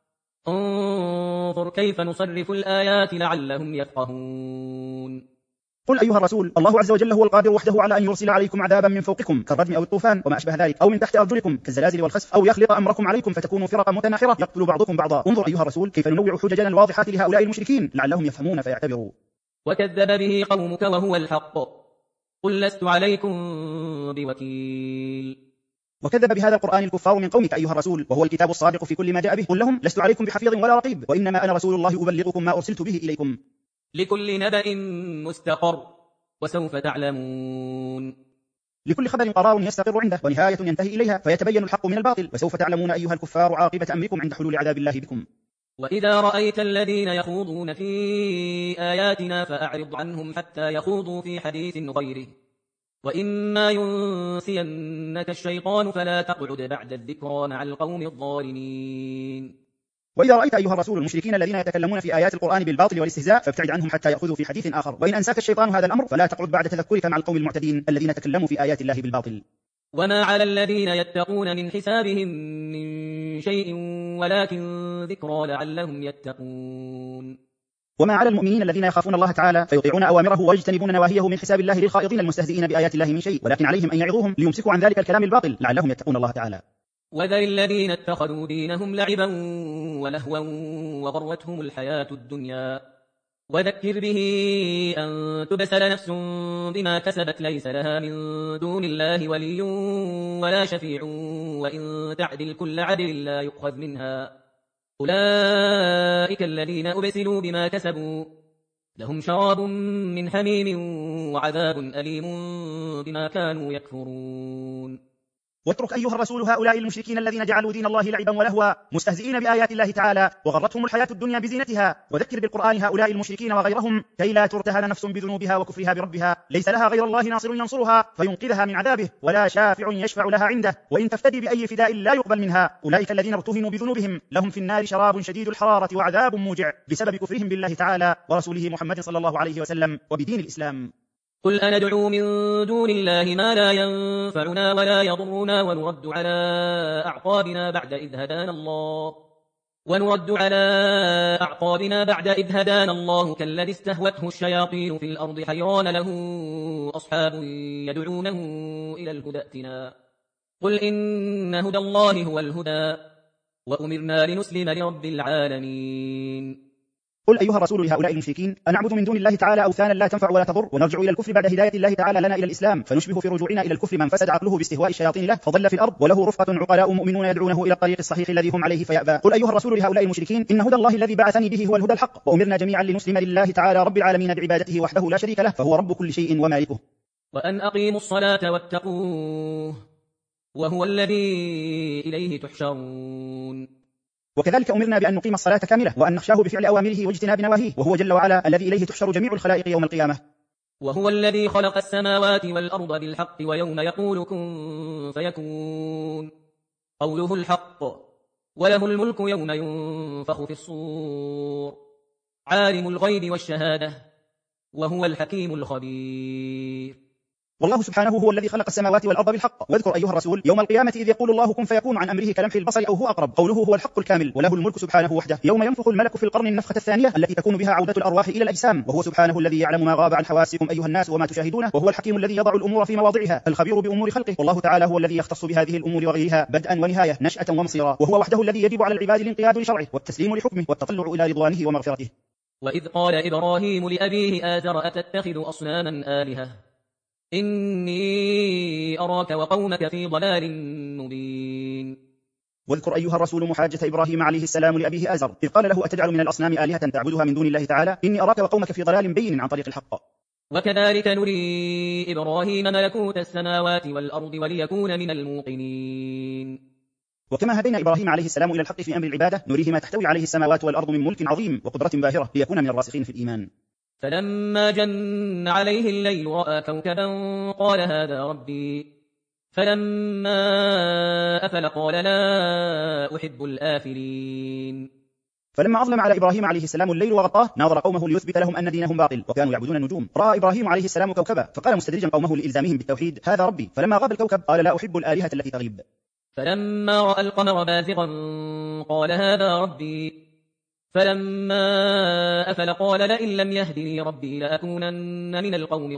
انظر كيف نصرف الآيات لعلهم يفقهون. قل أيها الرسول الله عز وجل هو القادر وحده على أن يرسل عليكم عذابا من فوقكم كالردم أو الطوفان وما أشبه ذلك، أو من تحت أرجلكم كالزلازل والخسف، أو يخلط أمركم عليكم فتكونوا فرقا متناحرة يقتل بعضكم بعضا. انظر أيها الرسول كيف ننوع حججنا الواضحات لهؤلاء المشركين لعلهم يفهمون فيعتبروا. وكذب به قومك وهو الحق قل لست عليكم بوكيل. وكذب بهذا القرآن الكفار من قومك أيها الرسول وهو الكتاب الصادق في كل ما جاء به. قل لهم لست عليكم بحفيظ ولا رقيب وإنما أنا رسول الله أبلغكم ما أرسلت به إليكم. لكل نبأ مستقر وسوف تعلمون. لكل خبر قرار يستقر عنده ونهاية ينتهي إليها فيتبين الحق من الباطل، وسوف تعلمون أيها الكفار عاقبة أمركم عند حلول عذاب الله بكم. وإذا رأيت الذين يخوضون في آياتنا فأعرض عنهم حتى يخوضوا في حديث غيره، وإما ينسينك الشيطان فلا تقعد بعد الذكرى مع القوم الظالمين. وإذا رأيت أيها الرسول المشركين الذين يتكلمون في آيات القرآن بالباطل والاستهزاء فابتعد عنهم حتى يأخذوا في حديث آخر، وإن أنساك الشيطان هذا الأمر فلا تقعد بعد تذكرك مع القوم المعتدين الذين تكلموا في آيات الله بالباطل. وما على الذين يتقون من حسابهم من شيء ولكن ذكرى لعلهم يتقون. وما على المؤمنين الذين يخافون الله تعالى فيطيعون أوامره ويجتنبون نواهيه من حساب الله للخائضين المستهزئين بآيات الله من شيء، ولكن عليهم أن يعظوهم ليمسكوا عن ذلك الكلام الباطل لعلهم يتقون الله تعالى. وذر الذين اتخذوا دينهم لعبا ولهوا وغرتهم الحياة الدنيا وذكر به أن تبسل نفس بما كسبت ليس لها من دون الله ولي ولا شفيع وإن تعدل كل عدل لا يؤخذ منها. أولئك الذين أبسلوا بما كسبوا لهم شراب من حميم وعذاب أليم بما كانوا يكفرون. واترك أيها الرسول هؤلاء المشركين الذين جعلوا دين الله لعبا ولهوا مستهزئين بآيات الله تعالى وغرتهم الحياة الدنيا بزينتها، وذكر بالقرآن هؤلاء المشركين وغيرهم كي لا ترتهن نفس بذنوبها وكفرها بربها ليس لها غير الله ناصر ينصرها فينقذها من عذابه ولا شافع يشفع لها عنده، وإن تفتدي بأي فداء لا يقبل منها. أولئك الذين ارتهنوا بذنوبهم لهم في النار شراب شديد الحرارة وعذاب موجع بسبب كفرهم بالله تعالى ورسوله محمد صلى الله عليه وسلم وبدين الإسلام. قل أندعو من دون الله ما لا ينفعنا ولا يضرنا ونرد على أعقابنا بعد إذ هدانا الله ونرد على أعقابنا بعد إذ هدانا الله كالذي استهوته الشياطين في الأرض حيران له أصحاب يدعونه إلى الهدى ائتنا. قل إن هدى الله هو الهدى وأمرنا لنسلم لرب العالمين. قل أيها الرسول لهؤلاء المشركين أنعبد من دون الله تعالى أوثانا لا تنفع ولا تضر ونرجع إلى الكفر بعد هداية الله تعالى لنا إلى الإسلام، فنشبه في رجوعنا إلى الكفر من فسد عقله باستهواء الشياطين له فضل في الأرض وله رفقة عقلاء مؤمنون يدعونه إلى الطريق الصحيح الذي هم عليه فيأبى. قل أيها الرسول لهؤلاء المشركين إن هدى الله الذي بعثني به هو الهدى الحق وأمرنا جميعا لنسلم لله تعالى رب العالمين بعبادته وحده لا شريك له فهو رب كل شيء ومالكه. وأن أقيموا الصلاة واتقوه وهو الذي إليه تحشرون. وكذلك أمرنا بأن نقيم الصلاة كاملة وأن نخشاه بفعل أوامره واجتناب نواهيه وهو جل وعلا الذي إليه تحشر جميع الخلائق يوم القيامة. وهو الذي خلق السماوات والأرض بالحق ويوم يقول كن فيكون قوله الحق وله الملك يوم ينفخ في الصور عالم الغيب والشهادة وهو الحكيم الخبير. والله سبحانه هو الذي خلق السماوات والأرض بالحق. واذكر أيها الرسول يوم القيامة إذ يقول الله كن فيكون عن أمره كلمح البصر أو هو أقرب قوله هو الحق الكامل وله الملك سبحانه وحده يوم ينفخ الملك في القرن النفخة الثانية التي تكون بها عودة الأرواح إلى الأجسام، وهو سبحانه الذي يعلم ما غاب عن حواسكم أيها الناس وما تشاهدونه وهو الحكيم الذي يضع الأمور في مواضعها الخبير بأمور خلقه، والله تعالى هو الذي يختص بهذه الأمور وغيرها بدءا ونهاية نشأة ومصيرا، وهو وحده الذي يجب على العباد الانقياد لشرعه والتسليم لحكمه والتطلع إلى رضوانه ومغفرته. وإذ قال إبراهيم لأبيه آزر أتتخذ أصناما آلهة إني أراك وقومك في ضلال مبين. واذكر أيها الرسول محاجة إبراهيم عليه السلام لأبيه آزر إذ قال له أتجعل من الأصنام آلهة تعبدها من دون الله تعالى إني أراك وقومك في ضلال بين عن طريق الحق. وكذلك نري إبراهيم ملكوت السماوات والأرض وليكون من الموقنين. وكما هدينا إبراهيم عليه السلام إلى الحق في أمر العبادة نريه ما تحتوي عليه السماوات والأرض من ملك عظيم وقدرة باهرة ليكون من الراسخين في الإيمان. فلما جن عليه الليل رأى كوكبا قال هذا ربي. فلما أفل قال لا أحب الآفلين. فلما أظلم على إبراهيم عليه السلام الليل وغطاه ناظر قومه ليثبت لهم أن دينهم باطل وكانوا يعبدون النجوم. رأى إبراهيم عليه السلام كوكبا فقال مستدرجا قومه لإلزامهم بالتوحيد هذا ربي. فلما غاب الكوكب قال لا أحب الآلهة التي تغيب. فلما رأى القمر بازغا قال هذا ربي. فلما أفل قال لئن لم يهدني ربي لأكونن من القوم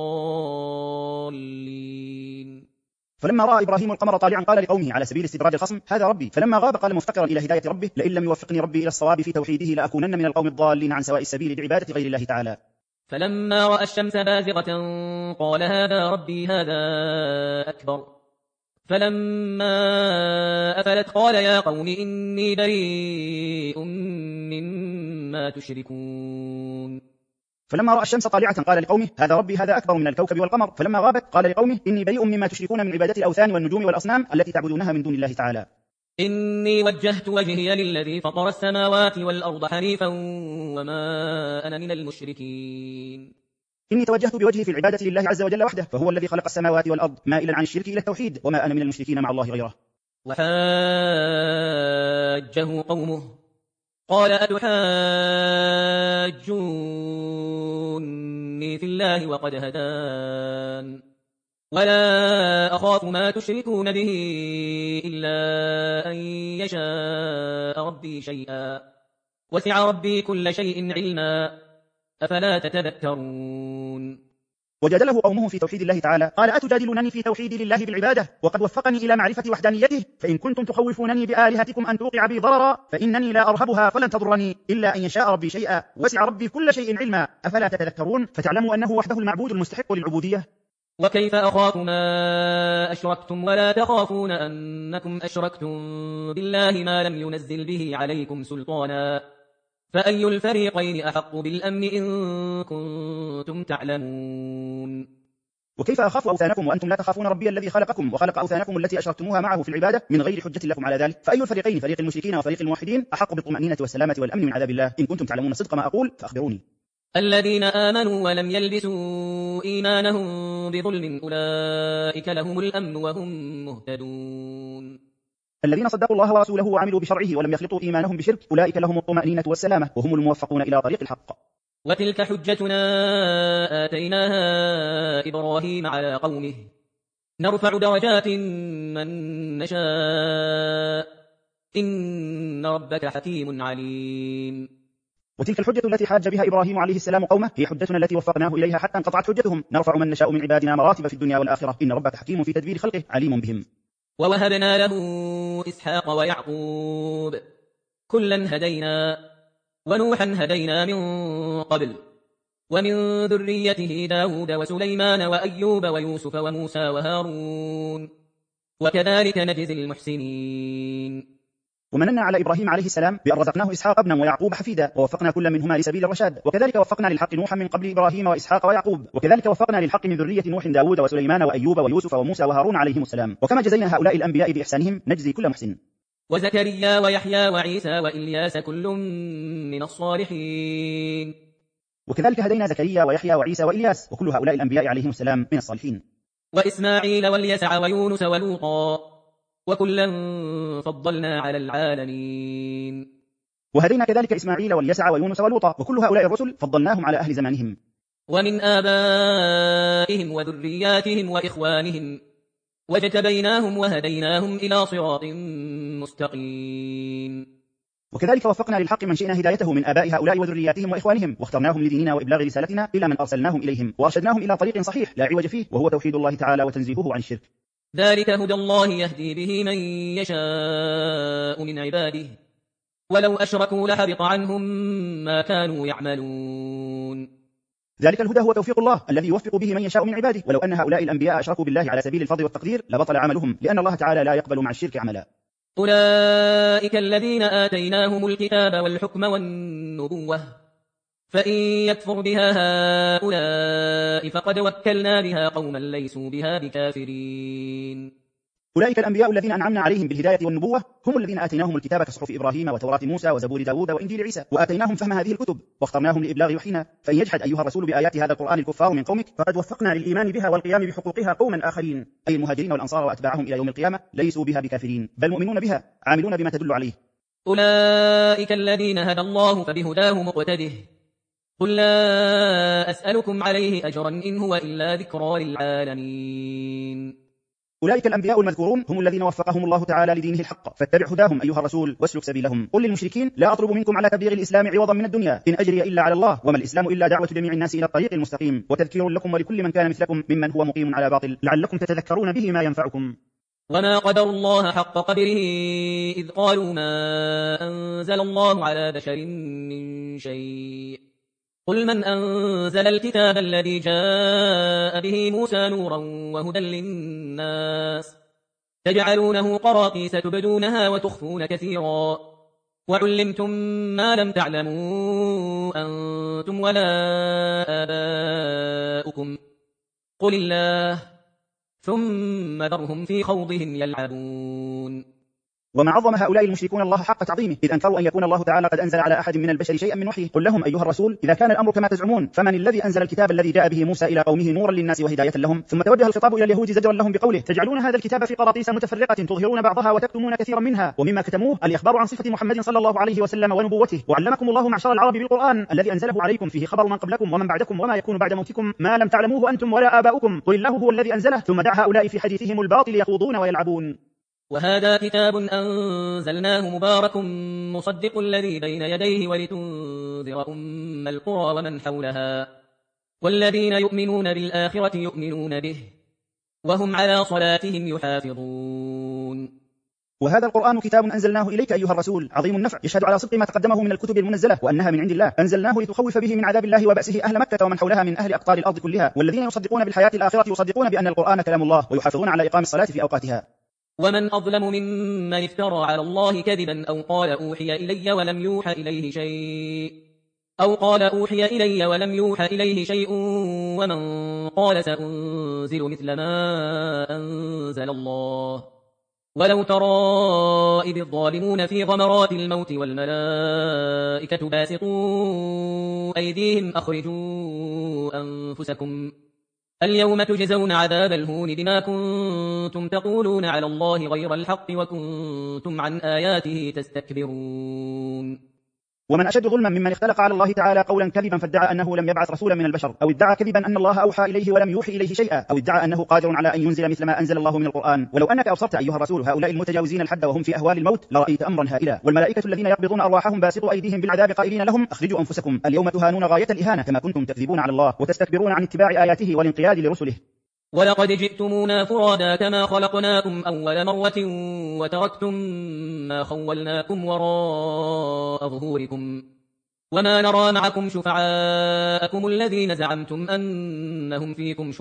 الضالين. فلما رأى إبراهيم القمر طالعا قال لقومه على سبيل استدراج الخصم هذا ربي. فلما غاب قال مفتقرا إلى هداية ربه لئن لم يوفقني ربي إلى الصواب في توحيده لأكونن من القوم الضالين عن سواء السبيل بعبادة غير الله تعالى. فلما رأى الشمس بازغة قال هذا ربي هذا أكبر. فلما أفلت قال يا قوم إني بريء مما تشركون. فلما رأى الشمس طالعة قال لقومه هذا ربي هذا أكبر من الكوكب والقمر. فلما غابت قال لقومه إني بريء مما تشركون من عبادة الأوثان والنجوم والأصنام التي تعبدونها من دون الله تعالى. إني وجهت وجهي للذي فطر السماوات والأرض حنيفا وما أنا من المشركين. إني توجهت بوجهي في العبادة لله عز وجل وحده فهو الذي خلق السماوات والأرض مائلا عن الشرك إلى التوحيد وما أنا من المشركين مع الله غيره. وحاجه قومه قال أتحاجوني في الله وقد هدان ولا أخاف ما تشركون به إلا أن يشاء ربي شيئا وسع ربي كل شيء علما أفلا تتذكرون. وجادله قومه في توحيد الله تعالى قال أتجادلونني في توحيد لله بالعبادة وقد وفقني إلى معرفة وحدانيته فإن كنتم تخوفونني بآلهتكم أن توقع بي ضررا فإنني لا أرهبها فلن تضرني إلا أن يشاء ربي شيئا وسع ربي كل شيء علما أفلا تتذكرون فتعلموا أنه وحده المعبود المستحق للعبودية. وكيف أخاف ما أشركتم ولا تخافون أنكم أشركتم بالله ما لم ينزل به عليكم سلطانا فأي الفريقين أحق بالأمن إن كنتم تعلمون. وكيف أخاف أوثانكم وأنتم لا تخافون ربي الذي خلقكم وخلق أوثانكم التي أشركتموها معه في العبادة من غير حجة لكم على ذلك فأي الفريقين فريق المشركين وفريق الموحدين أحق بالطمأنينة والسلامة والأمن من عذاب الله إن كنتم تعلمون صدق ما أقول فأخبروني. الذين آمنوا ولم يلبسوا إيمانهم بظلم أولئك لهم الأمن وهم مهتدون. الذين صدقوا الله ورسوله وعملوا بشرعه ولم يخلطوا إيمانهم بشرك أولئك لهم الطمأنينة والسلامة وهم الموفقون إلى طريق الحق. وتلك حجتنا آتيناها إبراهيم على قومه نرفع درجات من نشاء إن ربك حكيم عليم. وتلك الحجة التي حاج بها إبراهيم عليه السلام قومه هي حجتنا التي وفقناه إليها حتى انقطعت حجتهم نرفع من نشاء من عبادنا مراتب في الدنيا والآخرة إن ربك حكيم في تدبير خلقه عليم بهم. ووهبنا له إسحاق ويعقوب كلا هدينا ونوحا هدينا من قبل ومن ذريته داود وسليمان وأيوب ويوسف وموسى وهارون وكذلك نجزي المحسنين. ومننا على إبراهيم عليه السلام بأن رزقناه إسحاق ابنا ويعقوب حفيدا ووفقنا كل منهما لسبيل الرشاد وكذلك وفقنا للحق نوحا من قبل إبراهيم وإسحاق ويعقوب وكذلك وفقنا للحق من ذرية نوح داود وسليمان وأيوب ويوسف وموسى وهارون عليهم السلام وكما جزينا هؤلاء الأنبياء بإحسانهم نجزي كل محسن. وزكريا ويحيى وعيسى وإلياس كل من الصالحين. وكذلك هدينا زكريا ويحيى وعيسى وإلياس وكل هؤلاء الأنبياء عليهم السلام من الصالحين. وإسماعيل واليسع ويونس ولوطا وكلا فضلنا على العالمين. وهدينا كذلك إسماعيل واليسع ويونس ولوطا وكل هؤلاء الرسل فضلناهم على أهل زمانهم. ومن آبائهم وذرياتهم وإخوانهم واجتبيناهم وهديناهم إلى صراط مستقيم. وكذلك وفقنا للحق من شئنا هدايته من آباء هؤلاء وذرياتهم وإخوانهم واخترناهم لديننا وإبلاغ رسالتنا إلى من أرسلناهم إليهم وأرشدناهم إلى طريق صحيح لا عوج فيه وهو توحيد الله تعالى وتنزيهه عن الشرك. ذلك هدى الله يهدي به من يشاء من عباده ولو أشركوا لحبط عنهم ما كانوا يعملون. ذلك الهدى هو توفيق الله الذي يوفق به من يشاء من عباده ولو أن هؤلاء الأنبياء أشركوا بالله على سبيل الفضل والتقدير لبطل عملهم لأن الله تعالى لا يقبل مع الشرك عملا. أولئك الذين آتيناهم الكتاب والحكم والنبوة فإن يكفر بها هؤلاء فقد وكلنا بها قوما ليسوا بها بكافرين. أولئك الأنبياء الذين أنعمنا عليهم بالهداية والنبوة هم الذين آتيناهم الكتاب كصحف إبراهيم وتوراة موسى وزبور داود وإنجيل عيسى، وآتيناهم فهم هذه الكتب واخترناهم لإبلاغ وحينا. فإن يجحد أيها الرسول بآيات هذا القرآن الكفار من قومك فقد وفقنا للإيمان بها والقيام بحقوقها قوما آخرين، أي المهاجرين والأنصار وأتباعهم إلى يوم القيامة ليسوا بها بكافرين، بل مؤمنون بها عاملون بما تدل عليه. أولئك الذين هدى الله فبهداه مقتده. قل لا أسألكم عليه أجرا إن هو إلا ذكرى للعالمين. أولئك الأنبياء المذكورون هم الذين وفقهم الله تعالى لدينه الحق، فاتبع هداهم أيها الرسول واسلك سبيلهم. قل للمشركين لا أطلب منكم على تبليغ الإسلام عوضا من الدنيا، إن أجري إلا على الله، وما الإسلام إلا دعوة جميع الناس إلى الطريق المستقيم، وتذكير لكم ولكل من كان مثلكم ممن هو مقيم على باطل، لعلكم تتذكرون به ما ينفعكم. وما قدروا الله حق قدره إذ قالوا ما أنزل الله على بشر من شيء. قل من أنزل الكتاب الذي جاء به موسى نورا وهدى للناس تجعلونه قراطيس تبدونها وتخفون كثيرا وعلمتم ما لم تعلموا أنتم ولا آباؤكم قل الله ثم ذرهم في خوضهم يلعبون. وما عظم هؤلاء المشركون الله حق تعظيمه إذ أنكروا أن يكون الله تعالى قد أنزل على أحد من البشر شيئا من وحيه. قل لهم أيها الرسول إذا كان الأمر كما تزعمون فمن الذي أنزل الكتاب الذي جاء به موسى إلى قومه نورا للناس وهداية لهم؟ ثم توجه الخطاب إلى اليهود زجرا لهم بقوله تجعلون هذا الكتاب في قراطيس متفرقة تظهرون بعضها وتكتمون كثيرا منها، ومما كتموه الإخبار عن صفة محمد صلى الله عليه وسلم ونبوته. وعلمكم الله معشر العرب بالقرآن الذي أنزله عليكم فيه خبر من قبلكم ومن بعدكم وما يكون بعد موتكم ما لم تعلموه أنتم ولا آباؤكم، قل الله هو الذي أنزله ثم دع هؤلاء في حديثهم الباطل يخوضون ويلعبون. وهذا كتاب أنزلناه مبارك مصدق الذي بين يديه ولتنذر أم القرى ومن حولها والذين يؤمنون بالآخرة يؤمنون به وهم على صلاتهم يحافظون. وهذا القرآن كتاب أنزلناه إليك أيها الرسول عظيم النفع يشهد على صدق ما تقدمه من الكتب المنزلة وأنها من عند الله، أنزلناه لتخوف به من عذاب الله وبأسه أهل مكة ومن حولها من أهل أقطار الأرض كلها، والذين يصدقون بالحياة الآخرة يصدقون بأن القرآن كلام الله ويحافظون على إقام الصلاة في أوقاتها. ومن أظلم ممن افترى على الله كذبا أو قال أوحي إلي ولم يوحى إليه شيء أو قال أوحي إلي ولم يوحى إليه شيء ومن قال سأنزل مثل ما أنزل الله ولو ترى إذ الظالمون في غمرات الموت والملائكة باسطوا أيديهم أخرجوا أنفسكم اليوم تجزون عذاب الهون بما كنتم تقولون على الله غير الحق وكنتم عن آياته تستكبرون. ومن أشد ظلما ممن اختلق على الله تعالى قولا كذبا فادعى أنه لم يبعث رسولا من البشر أو ادعى كذبا أن الله أوحى إليه ولم يوحي إليه شيئا أو ادعى أنه قادر على أن ينزل مثل ما أنزل الله من القرآن. ولو أنك أبصرت أيها الرسول هؤلاء المتجاوزين الحد وهم في أهوال الموت لرأيت أمرا هائلا. والملائكة الذين يقبضون أرواحهم باسطوا أيديهم بالعذاب قائلين لهم أخرجوا أنفسكم اليوم تهانون غاية الإهانة كما كنتم تكذبون على الله وتستكبرون عن اتباع آياته والانقياد لرسله. ولقد جئتمونا فرادا كما خلقناكم أول مرة وتركتم ما خولناكم وراء ظهوركم وما نرى معكم شفعاءكم الذين زعمتم أنهم فيكم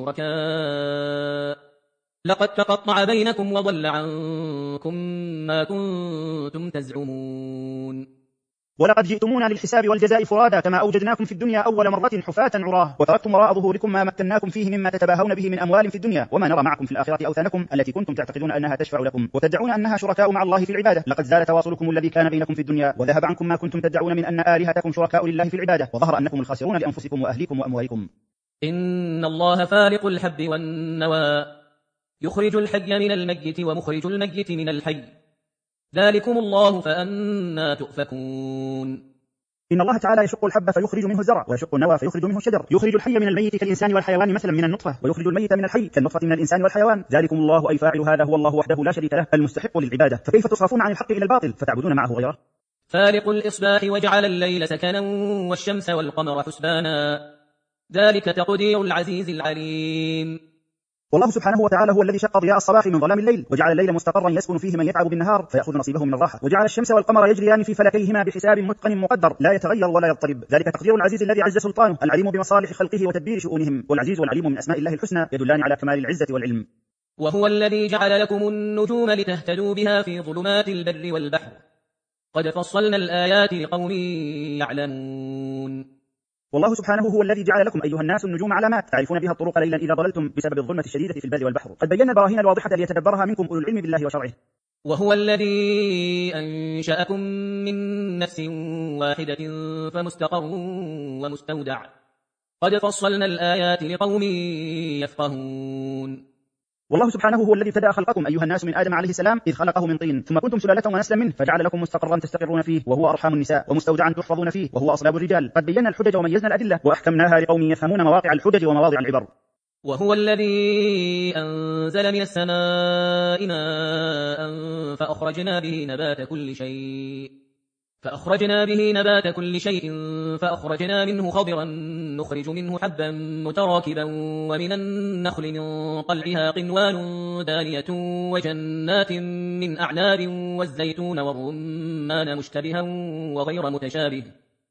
شركاء لقد تقطع بينكم وضل عنكم ما كنتم تزعمون. ولقد جئتمونا للحساب والجزاء فرادا كما أوجدناكم في الدنيا أول مرة حفاة عراه وتركتم وراء ظهوركم ما مكناكم فيه مما تتباهون به من أموال في الدنيا وما نرى معكم في الآخرة أوثانكم التي كنتم تعتقدون أنها تشفع لكم وتدعون أنها شركاء مع الله في العبادة. لقد زال تواصلكم الذي كان بينكم في الدنيا وذهب عنكم ما كنتم تدعون من أن آلهتكم شركاء لله في العبادة وظهر أنكم الخاسرون لأنفسكم وأهليكم وأموالكم. إن الله فالق الحب والنوى يخرج الحي من الميت ومخرج الميت من الحي ذلكم الله فأنى تؤفكون. إن الله تعالى يشق الحب فيخرج منه الزرع ويشق النوى فيخرج منه الشجر يخرج الحي من الميت كالإنسان والحيوان مثلا من النطفة ويخرج الميت من الحي كالنطفة من الإنسان والحيوان ذلكم الله أي فاعل هذا هو الله وحده لا شريك له المستحق للعبادة فكيف تصرفون عن الحق إلى الباطل فتعبدون معه غيره؟ فالق الإصباح وجعل الليل سكنا والشمس والقمر حسبانا ذلك تقدير العزيز العليم. والله سبحانه وتعالى هو الذي شق ضياء الصباح من ظلام الليل وجعل الليل مستقرا يسكن فيه من يتعب بالنهار فيأخذ نصيبه من الراحة وجعل الشمس والقمر يجريان في فلكيهما بحساب متقن مقدر لا يتغير ولا يضطرب ذلك تقدير العزيز الذي عز سلطانه العليم بمصالح خلقه وتدبير شؤونهم والعزيز والعليم من أسماء الله الحسنى يدلان على كمال العزة والعلم. وهو الذي جعل لكم النجوم لتهتدوا بها في ظلمات البر والبحر قد فصلنا الآيات لقوم يعلمون. والله سبحانه هو الذي جعل لكم أيها الناس النجوم علامات تعرفون بها الطرق ليلا إذا ضللتم بسبب الظلمة الشديدة في البر والبحر. قد بينا البراهين الواضحة ليتدبرها منكم أولو العلم بالله وشرعه. وهو الذي أنشأكم من نفس واحدة فمستقر ومستودع قد فصلنا الآيات لقوم يفقهون. والله سبحانه هو الذي ابتدأ خلقكم أيها الناس من آدم عليه السلام إذ خلقه من طين، ثم كنتم سلالة ونسلا منه، فجعل لكم مستقرا تستقرون فيه وهو أرحام النساء، ومستودعا تحفظون فيه وهو أصلاب الرجال. قد بينا الحجج وميزنا الأدلة وأحكمناها لقوم يفهمون مواقع الحجج ومواضع العبر. وهو الذي أنزل من السماء ماء فأخرجنا به نبات كل شيء فأخرجنا به نبات كل شيء فأخرجنا منه خضرا نخرج منه حبا متراكبا ومن النخل من طلعها قنوان دانية وجنات من أعناب والزيتون والرمان مشتبها وغير متشابه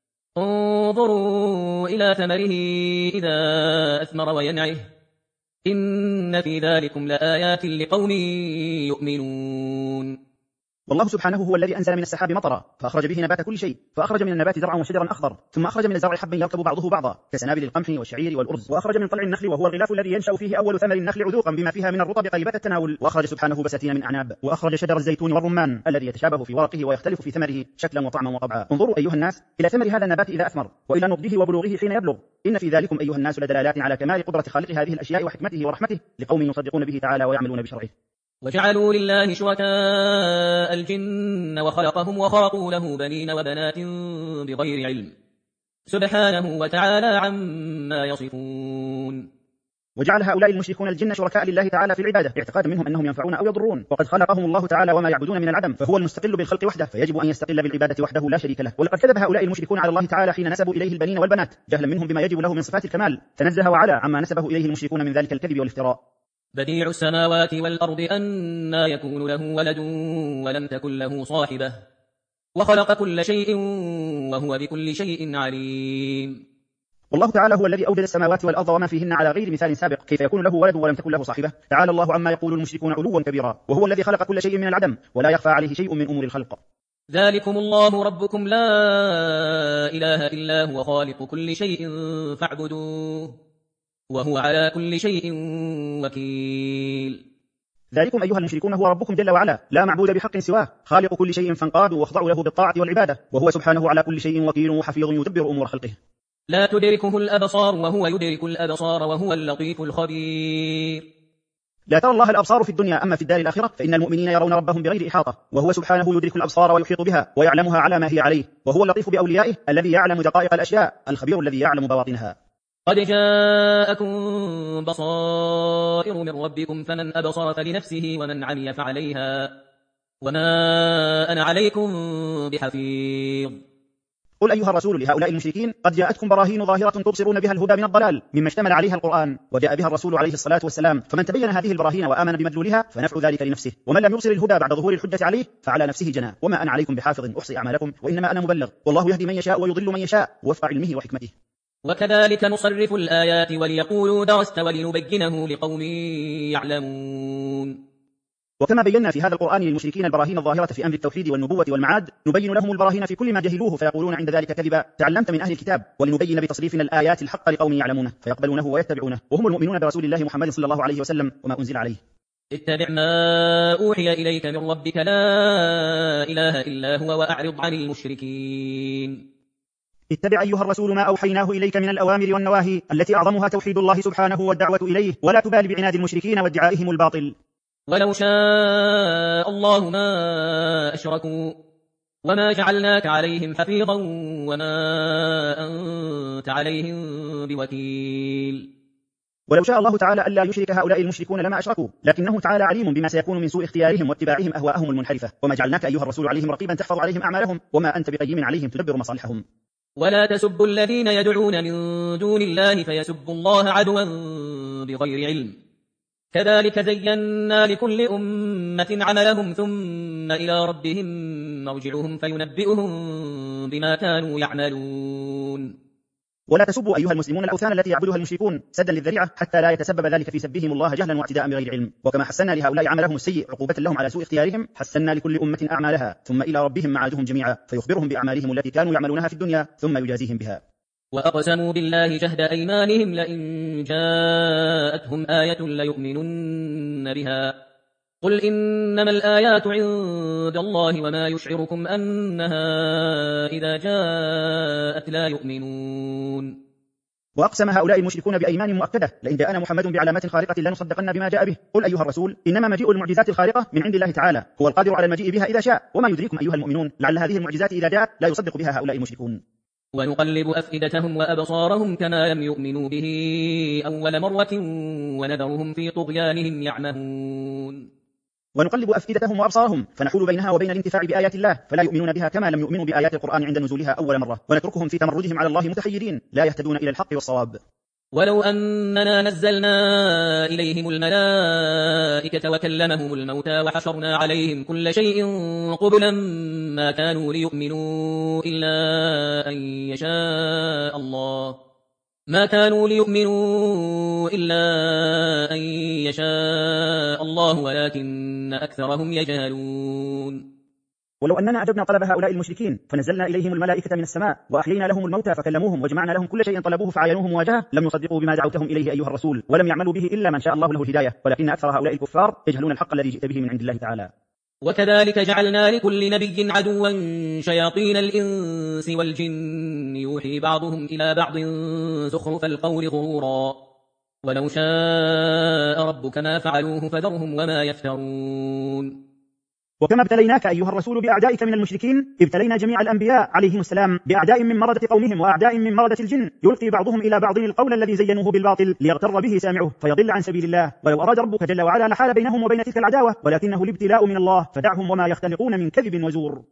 انظروا إلى ثمره إذا أثمر وينعه إن في ذلكم لآيات لقوم يؤمنون. والله سبحانه هو الذي أنزل من السحاب مطرا فأخرج به نبات كل شيء، فأخرج من النبات زرعا وشجرا أخضر، ثم أخرج من الزرع حبا يركب بعضه بعضا كسنابل القمح والشعير والأرز، وأخرج من طلع النخل وهو الغلاف الذي ينشأ فيه أول ثمر النخل عذوقا بما فيها من الرطب قريبة التناول، وأخرج سبحانه بساتين من أعناب، وأخرج شجر الزيتون والرمان الذي يتشابه في ورقه ويختلف في ثمره شكلا وطعما وطبعا. انظروا أيها الناس إلى ثمر هذا النبات إذا أثمر وإلى نضجه وبلوغه حين يبلغ، إن في ذلكم أيها الناس لدلالات على كمال قدرة خالق هذه الأشياء وحكمته ورحمته لقوم يصدقون به تعالى ويعملون بشرعه. وجعلوا لله شركاء الجن وخلقهم وخلقوا له بنين وبنات بغير علم سبحانه وتعالى عما يصفون. وجعل هؤلاء المشركون الجن شركاء لله تعالى في العبادة اعتقادا منهم أنهم ينفعون أو يضرون، وقد خلقهم الله تعالى وما يعبدون من العدم، فهو المستقل بالخلق وحده فيجب أن يستقل بالعبادة وحده لا شريك له. ولقد كذب هؤلاء المشركون على الله تعالى حين نسبوا إليه البنين والبنات جهلا منهم بما يجب له من صفات الكمال، فنزه وعلا عما نسبه إليه المشركون من ذلك الكذب والافتراء. بديع السماوات والأرض أنى يكون له ولد ولم تكن له صاحبة وخلق كل شيء وهو بكل شيء عليم. والله تعالى هو الذي أوجد السماوات والأرض وما فيهن على غير مثال سابق، كيف يكون له ولد ولم تكن له صاحبة؟ تعالى الله عما يقول المشركون علوا كبيرا، وهو الذي خلق كل شيء من العدم ولا يخفى عليه شيء من أمور الخلق. ذلكم الله ربكم لا إله إلا هو خالق كل شيء فاعبدوه وهو على كل شيء وكيل. ذلكم أيها المشركون هو ربكم جل وعلا لا معبود بحق سواه، خالق كل شيء فانقادوا واخضعوا له بالطاعة والعبادة، وهو سبحانه على كل شيء وكيل وحفيظ يدبر أمور خلقه. لا تدركه الأبصار وهو يدرك الأبصار وهو اللطيف الخبير. لا ترى الله الأبصار في الدنيا، أما في الدار الآخرة فإن المؤمنين يرون ربهم بغير إحاطة، وهو سبحانه يدرك الأبصار ويحيط بها ويعلمها على ما هي عليه، وهو اللطيف بأوليائه الذي يعلم دقائق الأشياء الخبير الذي يعلم بواطنها. قد جاءكم بصائر من ربكم فمن أبصر فلنفسه ومن عمي فعليها وما أنا عليكم بحفيظ. قل أيها الرسول لهؤلاء المشركين قد جاءتكم براهين ظاهرة تبصرون بها الهدى من الضلال مما اشتمل عليها القرآن وجاء بها الرسول عليه الصلاة والسلام، فمن تبين هذه البراهين وآمن بمدلولها فنفع ذلك لنفسه، ومن لم يبصر الهدى بعد ظهور الحجة عليه فعلى نفسه جناه، وما أنا عليكم بحافظ أحصي أعمالكم وإنما أنا مبلغ، والله يهدي من يشاء ويضل من يشاء وفق علمه وحكمته. وكذلك نصرف الآيات وليقولوا درست ولنبينه لقوم يعلمون. وكما بينا في هذا القرآن للمشركين البراهين الظاهرة في أمر التوحيد والنبوة والمعاد، نبين لهم البراهين في كل ما جهلوه فيقولون عند ذلك كذبا تعلمت من أهل الكتاب، ولنبين بتصريفنا الآيات الحق لقوم يعلمونه فيقبلونه ويتبعونه، وهم المؤمنون برسول الله محمد صلى الله عليه وسلم وما أنزل عليه. اتبع ما أوحي إليك من ربك لا إله إلا هو وأعرض عن المشركين. اتبع أيها الرسول ما أوحيناه إليك من الأوامر والنواهي التي أعظمها توحيد الله سبحانه والدعوة إليه، ولا تبال بعناد المشركين وادعائهم الباطل. ولو شاء الله ما أشركوا وما جعلناك عليهم حفيظا وما أنت عليهم بوكيل. ولو شاء الله تعالى ألا يشرك هؤلاء المشركون لما أشركوا، لكنه تعالى عليم بما سيكون من سوء اختيارهم واتباعهم أهواءهم المنحرفة، وما جعلناك أيها الرسول عليهم رقيبا تحفظ عليهم أعمالهم وما أنت بقيم عليهم تدبر مصالحهم. ولا تسبوا الذين يدعون من دون الله فيسبوا الله عدوا بغير علم كذلك زينا لكل أمة عملهم ثم إلى ربهم مرجعهم فينبئهم بما كانوا يعملون. ولا تسبوا أيها المسلمون الأوثان التي يعبدها المشركون سدا للذريعة حتى لا يتسبب ذلك في سبهم الله جهلا واعتداء بغير علم، وكما حسنا لهؤلاء عملهم السيء عقوبة لهم على سوء اختيارهم حسنا لكل أمة أعمالها ثم إلى ربهم معادهم جميعا فيخبرهم بأعمالهم التي كانوا يعملونها في الدنيا ثم يجازيهم بها. وأقسموا بالله جهد أيمانهم لئن جاءتهم آية ليؤمنن بها قل إنما الآيات عند الله وما يشعركم أنها إذا جاءت لا يؤمنون. وأقسم هؤلاء المشركون بأيمان مؤكدة لئن جاءنا محمد بعلامات خارقة لنصدقن بما جاء به. قل أيها الرسول إنما مجيء المعجزات الخارقة من عند الله تعالى، هو القادر على المجيء بها إذا شاء، وما يدريكم أيها المؤمنون لعل هذه المعجزات إذا جاءت لا يصدق بها هؤلاء المشركون. ونقلب أفئدتهم وأبصارهم كما لم يؤمنوا به أول مرة ونذرهم في طغيانهم يعمهون. ونقلب أفئدتهم وأبصارهم فنحول بينها وبين الانتفاع بآيات الله فلا يؤمنون بها كما لم يؤمنوا بآيات القرآن عند نزولها أول مرة، ونتركهم في تمردهم على الله متحيرين لا يهتدون إلى الحق والصواب. ولو أننا نزلنا إليهم الملائكة وكلمهم الموتى وحشرنا عليهم كل شيء قبلا ما كانوا ليؤمنوا إلا أن يشاء الله ما كانوا ليؤمنوا إلا أن يشاء الله ولكن أكثرهم يجهلون. ولو أننا أجبنا طلب هؤلاء المشركين فنزلنا إليهم الملائكة من السماء وأحيينا لهم الموتى فكلموهم وجمعنا لهم كل شيء طلبوه فعاينوه مواجهة لم يصدقوا بما دعوتهم إليه أيها الرسول ولم يعملوا به إلا من شاء الله له الهداية، ولكن أكثر هؤلاء الكفار يجهلون الحق الذي جئت به من عند الله تعالى. وكذلك جعلنا لكل نبي عدوا شياطين الإنس والجن يوحي بعضهم إلى بعض زخرف القول غرورا ولو شاء ربك ما فعلوه فذرهم وما يفترون. وكما ابتليناك أيها الرسول بأعدائك من المشركين ابتلينا جميع الأنبياء عليهم السلام بأعداء من مردة قومهم وأعداء من مردة الجن يلقي بعضهم إلى بعض القول الذي زينوه بالباطل ليغتر به سامعه فيضل عن سبيل الله، ولو أراد ربك جل وعلا لحال بينهم وبين تلك العداوة ولكنه الابتلاء من الله فدعهم وما يختلقون من كذب وزور.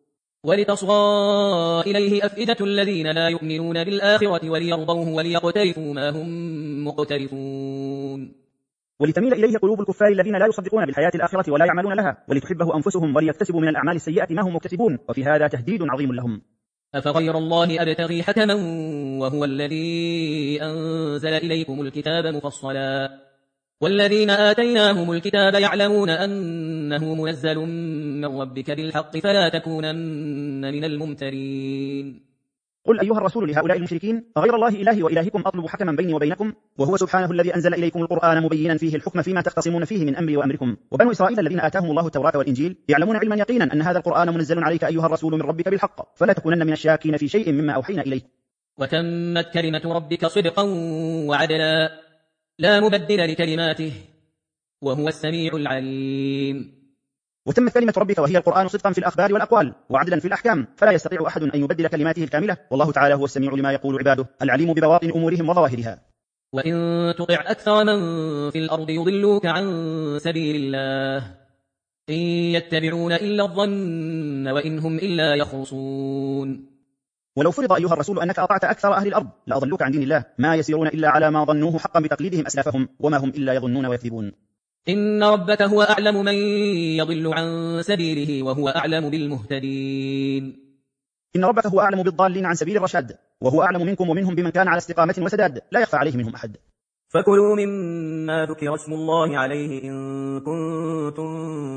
ولتصغى إليه أفئدة الذين لا يؤمنون بالآخرة وليرضوه وليقترفوا ما هم مقترفون. ولتميل إليه قلوب الكفار الذين لا يصدقون بالحياة الآخرة ولا يعملون لها، ولتحبه أنفسهم وليكتسبوا من الأعمال السيئة ما هم مكتسبون، وفي هذا تهديد عظيم لهم. أفغير الله أبتغي حكما وهو الذي أنزل إليكم الكتاب مفصلا والذين آتيناهم الكتاب يعلمون أنه منزل من ربك بالحق فلا تكونن من الممترين. قل أيها الرسول لهؤلاء المشركين أغير الله إلهي وإلهكم أطلب حكما بيني وبينكم وهو سبحانه الذي أنزل إليكم القرآن مبينا فيه الحكم فيما تختصمون فيه من أمري وأمركم. وبنو إسرائيل الذين آتاهم الله التوراة والإنجيل يعلمون علما يقينا أن هذا القرآن منزل عليك أيها الرسول من ربك بالحق فلا تكونن من الشاكين في شيء مما أوحينا إليك. وتمت كلمة ربك صدقا وعدلا لا مبدل لكلماته وهو السميع العليم. وتمت كلمة ربك وهي القرآن صدقا في الأخبار والأقوال وعدلا في الأحكام فلا يستطيع أحد أن يبدل كلماته الكاملة والله تعالى هو السميع لما يقول عباده العليم ببواطن أمورهم وظواهرها. وإن تطع أكثر من في الأرض يضلوك عن سبيل الله إن يتبعون إلا الظن وإن هم إلا يخرصون. ولو فرض أيها الرسول أنك أطعت أكثر أهل الأرض لأضلوك عن دين الله ما يسيرون إلا على ما ظنوه حقا بتقليدهم أسلافهم وما هم إلا يظنون ويكذبون. إن ربك هو أعلم من يضل عن سبيله وهو أعلم بالمهتدين. إن ربك هو أعلم بالضالين عن سبيل الرشاد وهو أعلم منكم ومنهم بمن كان على استقامة وسداد لا يخفى عليه منهم أحد. فكلوا مما ذكر اسم الله عليه إن كنتم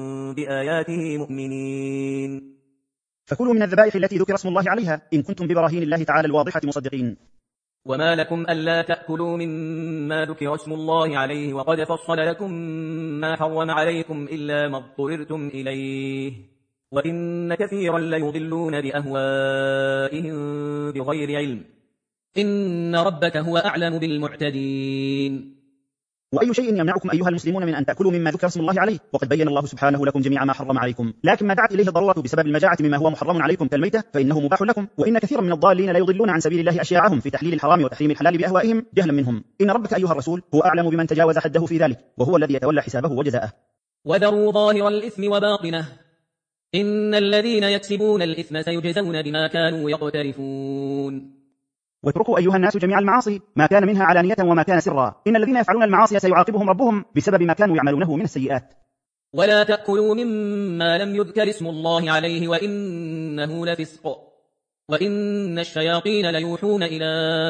بآياته مؤمنين. فكلوا من الذبائح التي ذكر اسم الله عليها إن كنتم ببراهين الله تعالى الواضحة مصدقين. وما لكم ألا تأكلوا مما ذكر اسم الله عليه وقد فصل لكم ما حرم عليكم إلا ما اضطررتم إليه وإن كثيرا ليضلون بأهوائهم بغير علم إن ربك هو أعلم بالمعتدين. وأي شيء يمنعكم أيها المسلمون من أن تأكلوا مما ذكر اسم الله عليه وقد بين الله سبحانه لكم جميع ما حرم عليكم لكن ما دعت إليه الضرورة بسبب المجاعة مما هو محرم عليكم كالميتة فإنه مباح لكم وإن كثيرا من الضالين لا يضلون عن سبيل الله أشياعهم في تحليل الحرام وتحريم الحلال بأهوائهم جهلا منهم. إن ربك أيها الرسول هو أعلم بمن تجاوز حده في ذلك وهو الذي يتولى حسابه وجزاءه. وذروا ظاهر الإثم وباطنه إن الذين يكسبون الإثم سيجزون بما كانوا يقترفون. واتركوا أيها الناس جميع المعاصي ما كان منها علانية وما كان سرا إن الذين يفعلون المعاصي سيعاقبهم ربهم بسبب ما كانوا يعملونه من السيئات. ولا تأكلوا مما لم يذكر اسم الله عليه وإنه لفسق وإن الشياطين ليوحون إلى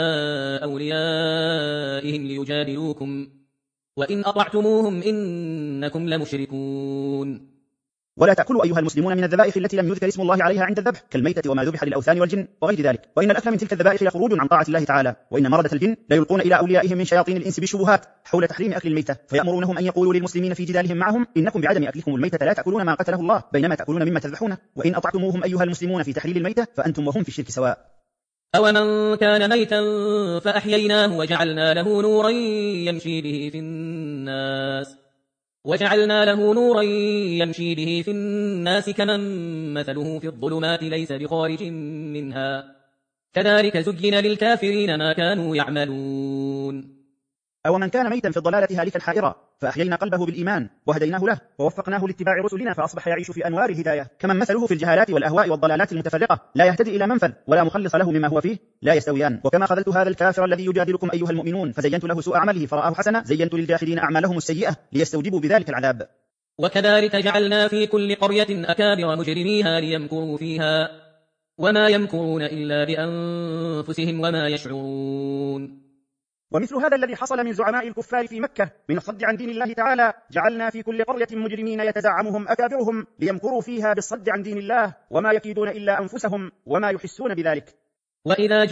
أوليائهم ليجادلوكم وإن أطعتموهم إنكم لمشركون. ولا تأكلوا أيها المسلمون من الذبائح التي لم يذكر اسم الله عليها عند الذبح كالميتة وما ذبح للأوثان والجن وغير ذلك، وإن الأكل من تلك الذبائح لخروج عن طاعة الله تعالى، وإن مردة الجن ليلقون إلى أوليائهم من شياطين الإنس بالشبهات حول تحريم أكل الميتة، فيأمرونهم أن يقولوا للمسلمين في جدالهم معهم إنكم بعدم أكلكم الميتة لا تأكلون ما قتله الله بينما تأكلون مما تذبحونه، وإن أطعتموهم أيها المسلمون في تحليل الميتة فأنتم وهم في الشرك سواء. أومن كان ميتا فأحييناه وجعلنا له نورا يمشي به في الناس وجعلنا له نورا يمشي به في الناس كمن مثله في الظلمات ليس بخارج منها كذلك زين للكافرين ما كانوا يعملون. أو من كان ميتا في الضلالة هالكا حائرا فأحيينا قلبه بالإيمان وهديناه له ووفقناه لاتباع رسلنا فأصبح يعيش في أنوار الهداية كمن مثله في الجهالات والأهواء والضلالات المتفرقة لا يهتدي إلى منفذ ولا مخلص له مما هو فيه لا يستويان. وكما خذلت هذا الكافر الذي يجادلكم أيها المؤمنون فزينت له سوء عمله فرآه حسنا زينت للجاحدين أعمالهم السيئة ليستوجبوا بذلك العذاب. وكذلك جعلنا في كل قرية أكابر مجرميها ليمكروا فيها وما يمكرون إلا بأنفسهم وما يشعرون. ومثل هذا الذي حصل من زعماء الكفار في مكة من الصد عن دين الله تعالى جعلنا في كل قرية مجرمين يتزعمهم أكابرهم ليمكروا فيها بالصد عن دين الله وما يكيدون إلا أنفسهم وما يحسون بذلك. وإذا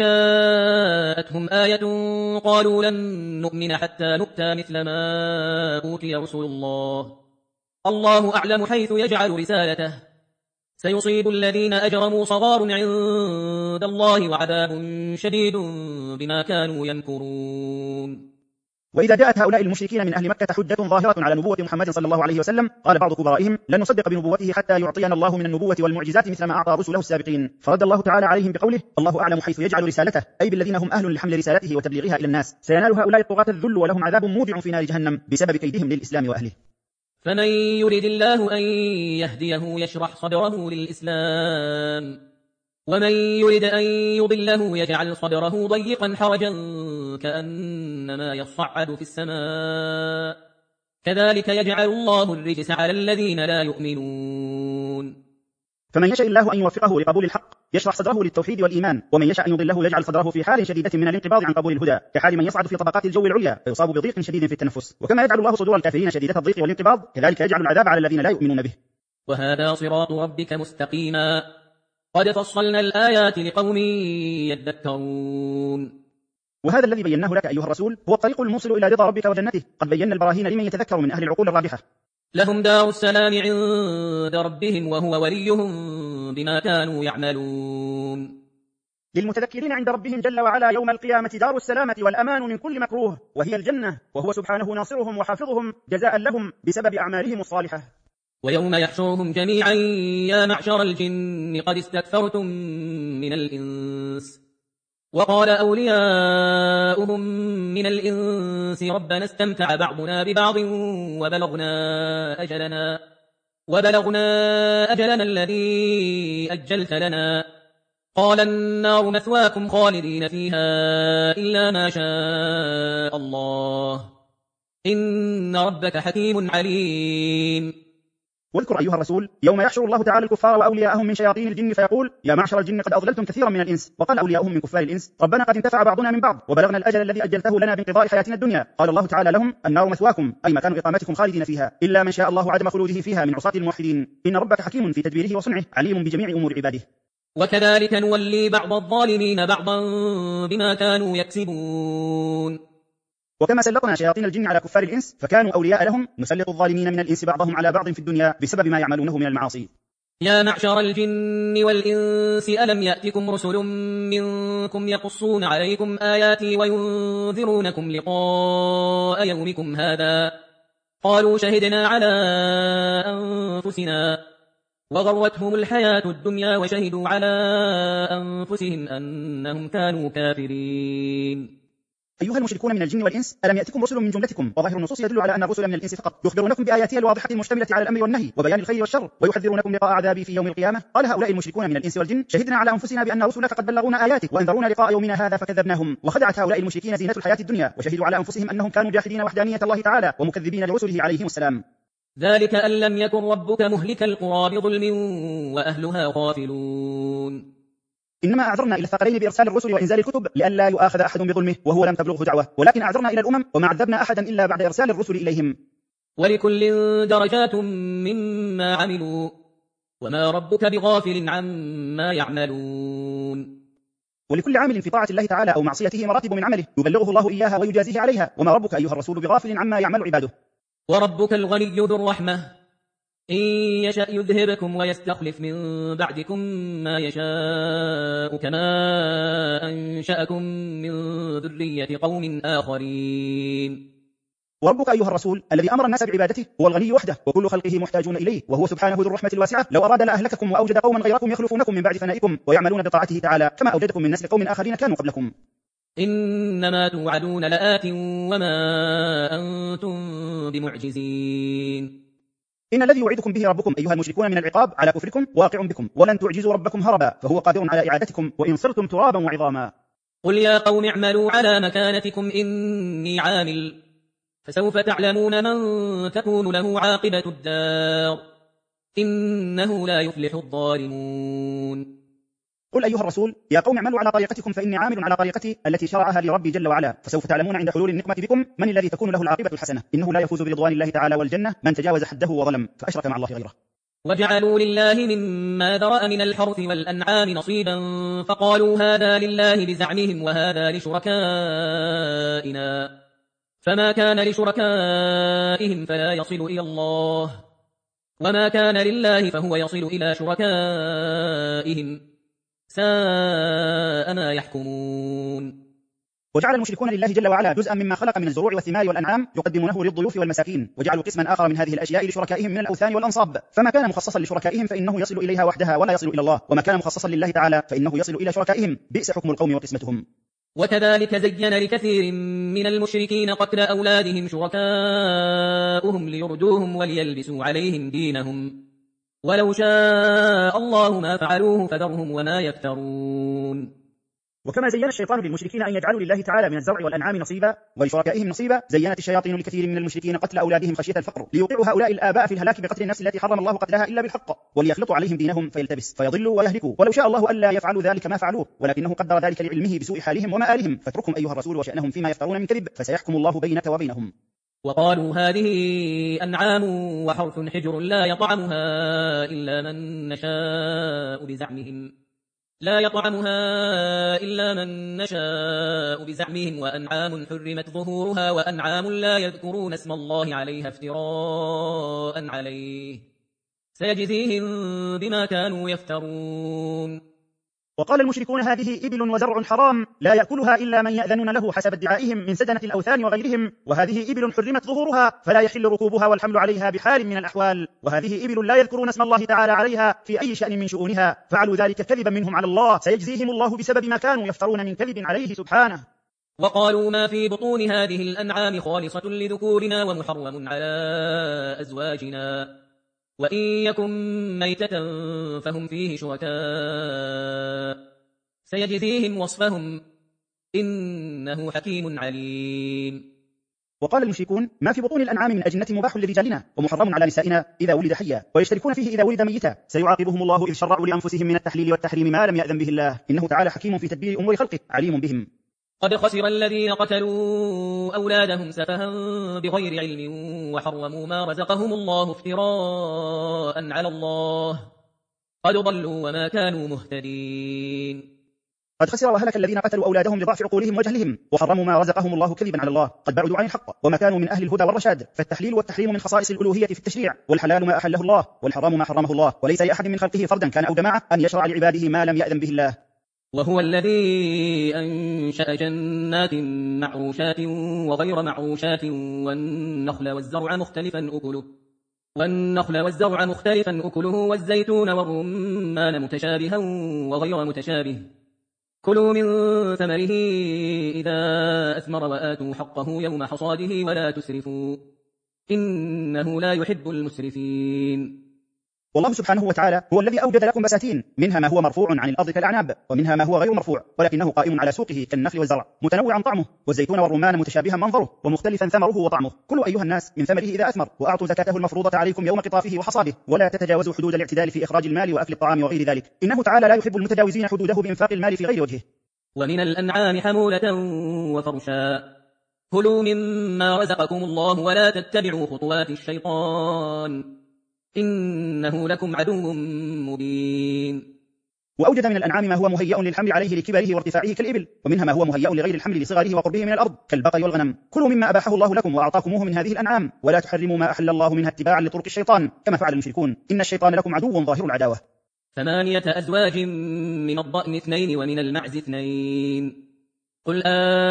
جاءتهم آية قالوا لن نؤمن حتى نؤتى مثل ما أوتي رسل الله الله أعلم حيث يجعل رسالته سيصيب الذين أجرموا صغار عند الله وعذاب شديد بما كانوا يمكرون. وإذا جاءت هؤلاء المشركين من أهل مكة حجة ظاهرة على نبوة محمد صلى الله عليه وسلم قال بعض كبرائهم لن نصدق بنبوته حتى يعطينا الله من النبوة والمعجزات مثل ما أعطى رسله السابقين، فرد الله تعالى عليهم بقوله الله أعلم حيث يجعل رسالته أي بالذين هم أهل لحمل رسالته وتبليغها إلى الناس. سينال هؤلاء الطغاة الذل ولهم عذاب موجع في نار جهنم بسبب كيدهم للإسلام وأهله. فمن يرد الله أن يهديه يشرح صدره للإسلام ومن يرد أن يضله يجعل صدره ضيقا حرجا كأنما يصعد في السماء كذلك يجعل الله الرجس على الذين لا يؤمنون. فمن يشاء الله أن يوفقه لقبول الحق يشرح صدره للتوحيد والإيمان، ومن يشاء أن يضله يجعل صدره في حال شديدة من الانقباض عن قبول الهدى كحال من يصعد في طبقات الجو العليا فيصاب بضيق شديد في التنفس. وكما يجعل الله صدور الكافرين شديدة الضيق والانقباض كذلك يجعل العذاب على الذين لا يؤمنون به. وهذا صراط ربك مستقيما قد فصلنا الآيات لقوم يذكرون. وهذا الذي بيناه لك أيها الرسول هو الطريق الموصل إلى رضا ربك وجنته، قد بينا البراهين لمن يتذكر من أهل العقول الرابحة. لهم دار السلام عند ربهم وهو وليهم بما كانوا يعملون. للمتذكرين عند ربهم جل وعلا يوم القيامة دار السلامة والأمان من كل مكروه وهي الجنة، وهو سبحانه ناصرهم وحافظهم جزاء لهم بسبب أعمالهم الصالحة. ويوم يحشرهم جميعا يا معشر الجن قد استكثرتم من الإنس وقال أولياؤهم من الإنس ربنا استمتع بعضنا ببعض وبلغنا أجلنا وبلغنا أجلنا الذي أجلت لنا قال النار مثواكم خالدين فيها إلا ما شاء الله إن ربك حكيم عليم. واذكر أيها الرسول يوم يحشر الله تعالى الكفار وأولياءهم من شياطين الجن فيقول يا معشر الجن قد أضللتم كثيرا من الإنس، وقال أولياؤهم من كفار الإنس ربنا قد انتفع بعضنا من بعض وبلغنا الأجل الذي أجلته لنا بانقضاء حياتنا الدنيا. قال الله تعالى لهم النار مثواكم أي مكان إقامتكم خالدين فيها إلا من شاء الله عدم خلوده فيها من عصاة الموحدين إن ربك حكيم في تدبيره وصنعه عليم بجميع أمور عباده. وكذلك نولي بعض الظالمين بعضا بما كانوا يكسبون. وكما سلطنا شياطين الجن على كفار الإنس فكانوا أولياء لهم نسلط الظالمين من الإنس بعضهم على بعض في الدنيا بسبب ما يعملونه من المعاصي. يا معشر الجن والإنس ألم يأتكم رسل منكم يقصون عليكم آياتي وينذرونكم لقاء يومكم هذا قالوا شهدنا على أنفسنا وغرتهم الحياة الدنيا وشهدوا على أنفسهم أنهم كانوا كافرين. أيها المشركون من الجن والإنس ألم يأتكم رسل من جملتكم، وظاهر النصوص يدل على أن الرسل من الإنس فقط يخبرونكم بآياتها الواضحة المشتملة على الأمر والنهي وبيان الخير والشر ويحذرونكم لقاء عذابي في يوم القيامة. قال هؤلاء المشركون من الإنس والجن شهدنا على أنفسنا بأن رسلك قد بلغونا آياتك وأنذرونا لقاء يومنا هذا فكذبناهم. وخدعت هؤلاء المشركين زينة الحياة الدنيا وشهدوا على أنفسهم أنهم كانوا جاحدين وحدانية الله تعالى ومكذبين لرسله عليهم السلام. ذلك أن لم يكن ربك مهلك القرى بظلم وأهلها غافلون. إنما أعذرنا إلى الثقلين بإرسال الرسل وإنزال الكتب لئلا يؤاخذ أحد بظلمه وهو لم تبلغه دعوة، ولكن أعذرنا إلى الأمم وما عذبنا أحدا إلا بعد إرسال الرسل إليهم. ولكل درجات مما عملوا وما ربك بغافل عما يعملون. ولكل عامل في طاعة الله تعالى أو معصيته مراتب من عمله يبلغه الله إياها ويجازيه عليها، وما ربك أيها الرسول بغافل عما يعمل عباده. وربك الغني ذو الرحمة إن يشأ يذهبكم ويستخلف من بعدكم ما يشاء كما أنشأكم من ذرية قوم آخرين. وربك أيها الرسول الذي أمر الناس بعبادته هو الغني وحده، وكل خلقه محتاجون إليه، وهو سبحانه ذو الرحمة الواسعة. لو أراد لأهلككم وأوجد قوما غيركم يخلفونكم من بعد فنائكم ويعملون بطاعته تعالى كما أوجدكم من نسل قوم آخرين كانوا قبلكم. إنما توعدون لآت وما أنتم بمعجزين. إن الذي يوعدكم به ربكم أيها المشركون من العقاب على كفركم واقع بكم، ولن تعجزوا ربكم هربا، فهو قادر على إعادتكم وإن صرتم ترابا وعظاما. قل يا قوم اعملوا على مكانتكم إني عامل فسوف تعلمون من تكون له عاقبة الدار إنه لا يفلح الظالمون. قل أيها الرسول يا قوم اعملوا على طريقتكم فإني عامل على طريقتي التي شرعها لي ربي جل وعلا، فسوف تعلمون عند حلول النقمة بكم من الذي تكون له العاقبة الحسنة، إنه لا يفوز برضوان الله تعالى والجنة من تجاوز حده وظلم فأشرك مع الله غيره. وجعلوا لله مما ذرأ من الحرث والأنعام نصيبا فقالوا هذا لله بزعمهم وهذا لشركائنا فما كان لشركائهم فلا يصل إلى الله وما كان لله فهو يصل إلى شركائهم ساء ما يحكمون. وجعل المشركون لله جل وعلا جزءا مما خلق من الزروع والثمار والأنعام يقدمونه للضيوف والمساكين، وجعلوا قسما آخر من هذه الأشياء لشركائهم من الأوثان والأنصاب، فما كان مخصصا لشركائهم فإنه يصل إليها وحدها ولا يصل إلى الله، وما كان مخصصا لله تعالى فإنه يصل إلى شركائهم. بئس حكم القوم وقسمتهم. وكذلك زين لكثير من المشركين قتل أولادهم شركاؤهم ليردوهم وليلبسوا عليهم دينهم ولو شاء الله ما فعلوه فذرهم وما يفترون. وكما زين الشيطان للمشركين أن يجعلوا لله تعالى من الزرع والأنعام نصيبا ولشركائهم نصيبا، زينت الشياطين لكثير من المشركين قتل أولادهم خشية الفقر ليوقعوا هؤلاء الآباء في الهلاك بقتل النفس التي حرم الله قتلها إلا بالحق، وليخلطوا عليهم دينهم فيلتبس فيضلوا ويهلكوا، ولو شاء الله ألا يفعلوا ذلك ما فعلوه، ولكنه قدر ذلك لعلمه بسوء حالهم ومآلهم، فاتركهم أيها الرسول وشأنهم فيما يفترون من كذب فسيحكم الله بينك وبينهم. وقالوا هذه أنعام وحرث حجر لا يطعمها إلا من نشاء بزعمهم لا يطعمها إلا من نشاء بزعمهم وأنعام حرمت ظهورها وأنعام لا يذكرون اسم الله عليها افتراء عليه سيجزيهم بما كانوا يفترون. وقال المشركون هذه إبل وزرع حرام لا يأكلها إلا من يأذنون له حسب ادعائهم من سدنة الأوثان وغيرهم، وهذه إبل حرمت ظهورها فلا يحل ركوبها والحمل عليها بحال من الأحوال، وهذه إبل لا يذكرون اسم الله تعالى عليها في أي شأن من شؤونها، فعلوا ذلك كذبا منهم على الله سيجزيهم الله بسبب ما كانوا يفترون من كذب عليه سبحانه. وقالوا ما في بطون هذه الأنعام خالصة لذكورنا ومحرم على أزواجنا وإن يكن ميتة فهم فيه شركاء سيجزيهم وصفهم إنه حكيم عليم. وقال المشركون ما في بطون الأنعام من أجنة مباح لرجالنا ومحرم على نسائنا إذا ولد حيا ويشتركون فيه إذا ولد ميتا سيعاقبهم الله إذ شرعوا لأنفسهم من التحليل والتحريم ما لم يأذن به الله إنه تعالى حكيم في تدبير أمور خلقه عليم بهم. قد خسر الذين قتلوا أولادهم سفها بغير علم وحرموا ما رزقهم الله افتراء على الله قد ضلوا وما كانوا مهتدين. قد خسر وهلك الذين قتلوا أولادهم لضعف عقولهم وجهلهم وحرموا ما رزقهم الله كذبا على الله قد بعدوا عن الحق وما كانوا من أهل الهدى والرشاد، فالتحليل والتحريم من خصائص الألوهية في التشريع، والحلال ما أحله الله والحرام ما حرمه الله، وليس لأحد من خلقه فردا كان أو جماعة أن يشرع لعباده ما لم يأذن به الله. وهو الذي أنشأ جنات معروشات وغير معروشات والنخل والزرع مختلفا أكله والنخل والزرع مختلفا أكله والزيتون والرمان متشابها وغير متشابه كلوا من ثمره إذا أثمر وآتوا حقه يوم حصاده ولا تسرفوا إنه لا يحب المسرفين. والله سبحانه وتعالى هو الذي أوجد لكم بساتين منها ما هو مرفوع عن الأرض كالأعناب ومنها ما هو غير مرفوع ولكنه قائم على سوقه كالنخل والزرع متنوعا طعمه، والزيتون والرمان متشابها منظره ومختلفا ثمره وطعمه. كلوا أيها الناس من ثمره إذا أثمر وأعطوا زكاته المفروضة عليكم يوم قطافه وحصاده ولا تتجاوزوا حدود الاعتدال في إخراج المال وأكل الطعام وغير ذلك إنه تعالى لا يحب المتجاوزين حدوده بإنفاق المال في غير وجهه. ومن الأنعام حمولة وفرشا كلوا مما رزقكم الله ولا تتبعوا خطوات الشيطان إنه لكم عدو مبين. وأوجد من الأنعام ما هو مهيأ للحمل عليه لكبره وارتفاعه كالإبل، ومنها ما هو مهيأ لغير الحمل لصغره وقربه من الأرض كالبقر والغنم. كلوا مما أباحه الله لكم وأعطاكموه من هذه الأنعام، ولا تحرموا ما أحل الله منها اتباعا لطرق الشيطان كما فعل المشركون، إن الشيطان لكم عدو ظاهر العداوة. ثمانية أزواج من الضأن اثنين ومن المعز اثنين. قل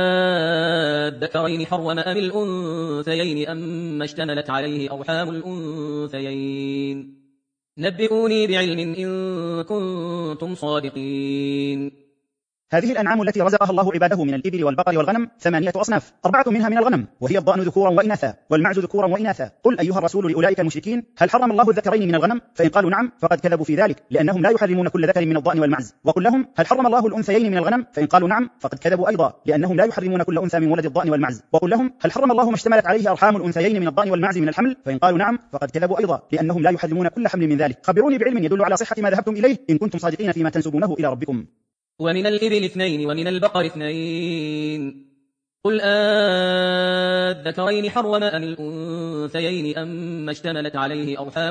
آذكرين حرم أم الأنثيين أم اشتملت عليه أرحام الأنثيين نبئوني بعلم إن كنتم صادقين. هذه الأنعام التي رزقها الله عباده من الإبل والبقر والغنم ثمانية أصناف، أربعة منها من الغنم وهي الضأن ذكورا وإناثا والمعز ذكورا وإناثا. قل أيها الرسول لأولئك المشركين هل حرم الله الذكرين من الغنم؟ فإن قالوا نعم فقد كذبوا في ذلك لأنهم لا يحرمون كل ذكر من الضأن والمعز. وقل لهم هل حرم الله الأنثيين من الغنم؟ فإن قالوا نعم فقد كذبوا أيضا لأنهم لا يحرمون كل أنثى من ولد الضأن والمعز. وقل لهم هل حرم الله ما اشتملت عليه أرحام الأنثيين من الضأن والمعز من الحمل؟ فإن قالوا نعم فقد كذبوا أيضا لأنهم لا يحرمون كل حمل من ذلك. خبروني بعلم يدل على صحة ما ذهبتم إليه إن كنتم صادقين فيما تنسبونه إلى ربكم. ومن الإبل اثنين ومن البقر اثنين. قل آذكرين حرم أم الأنثيين أم اشتملت عليه أرحام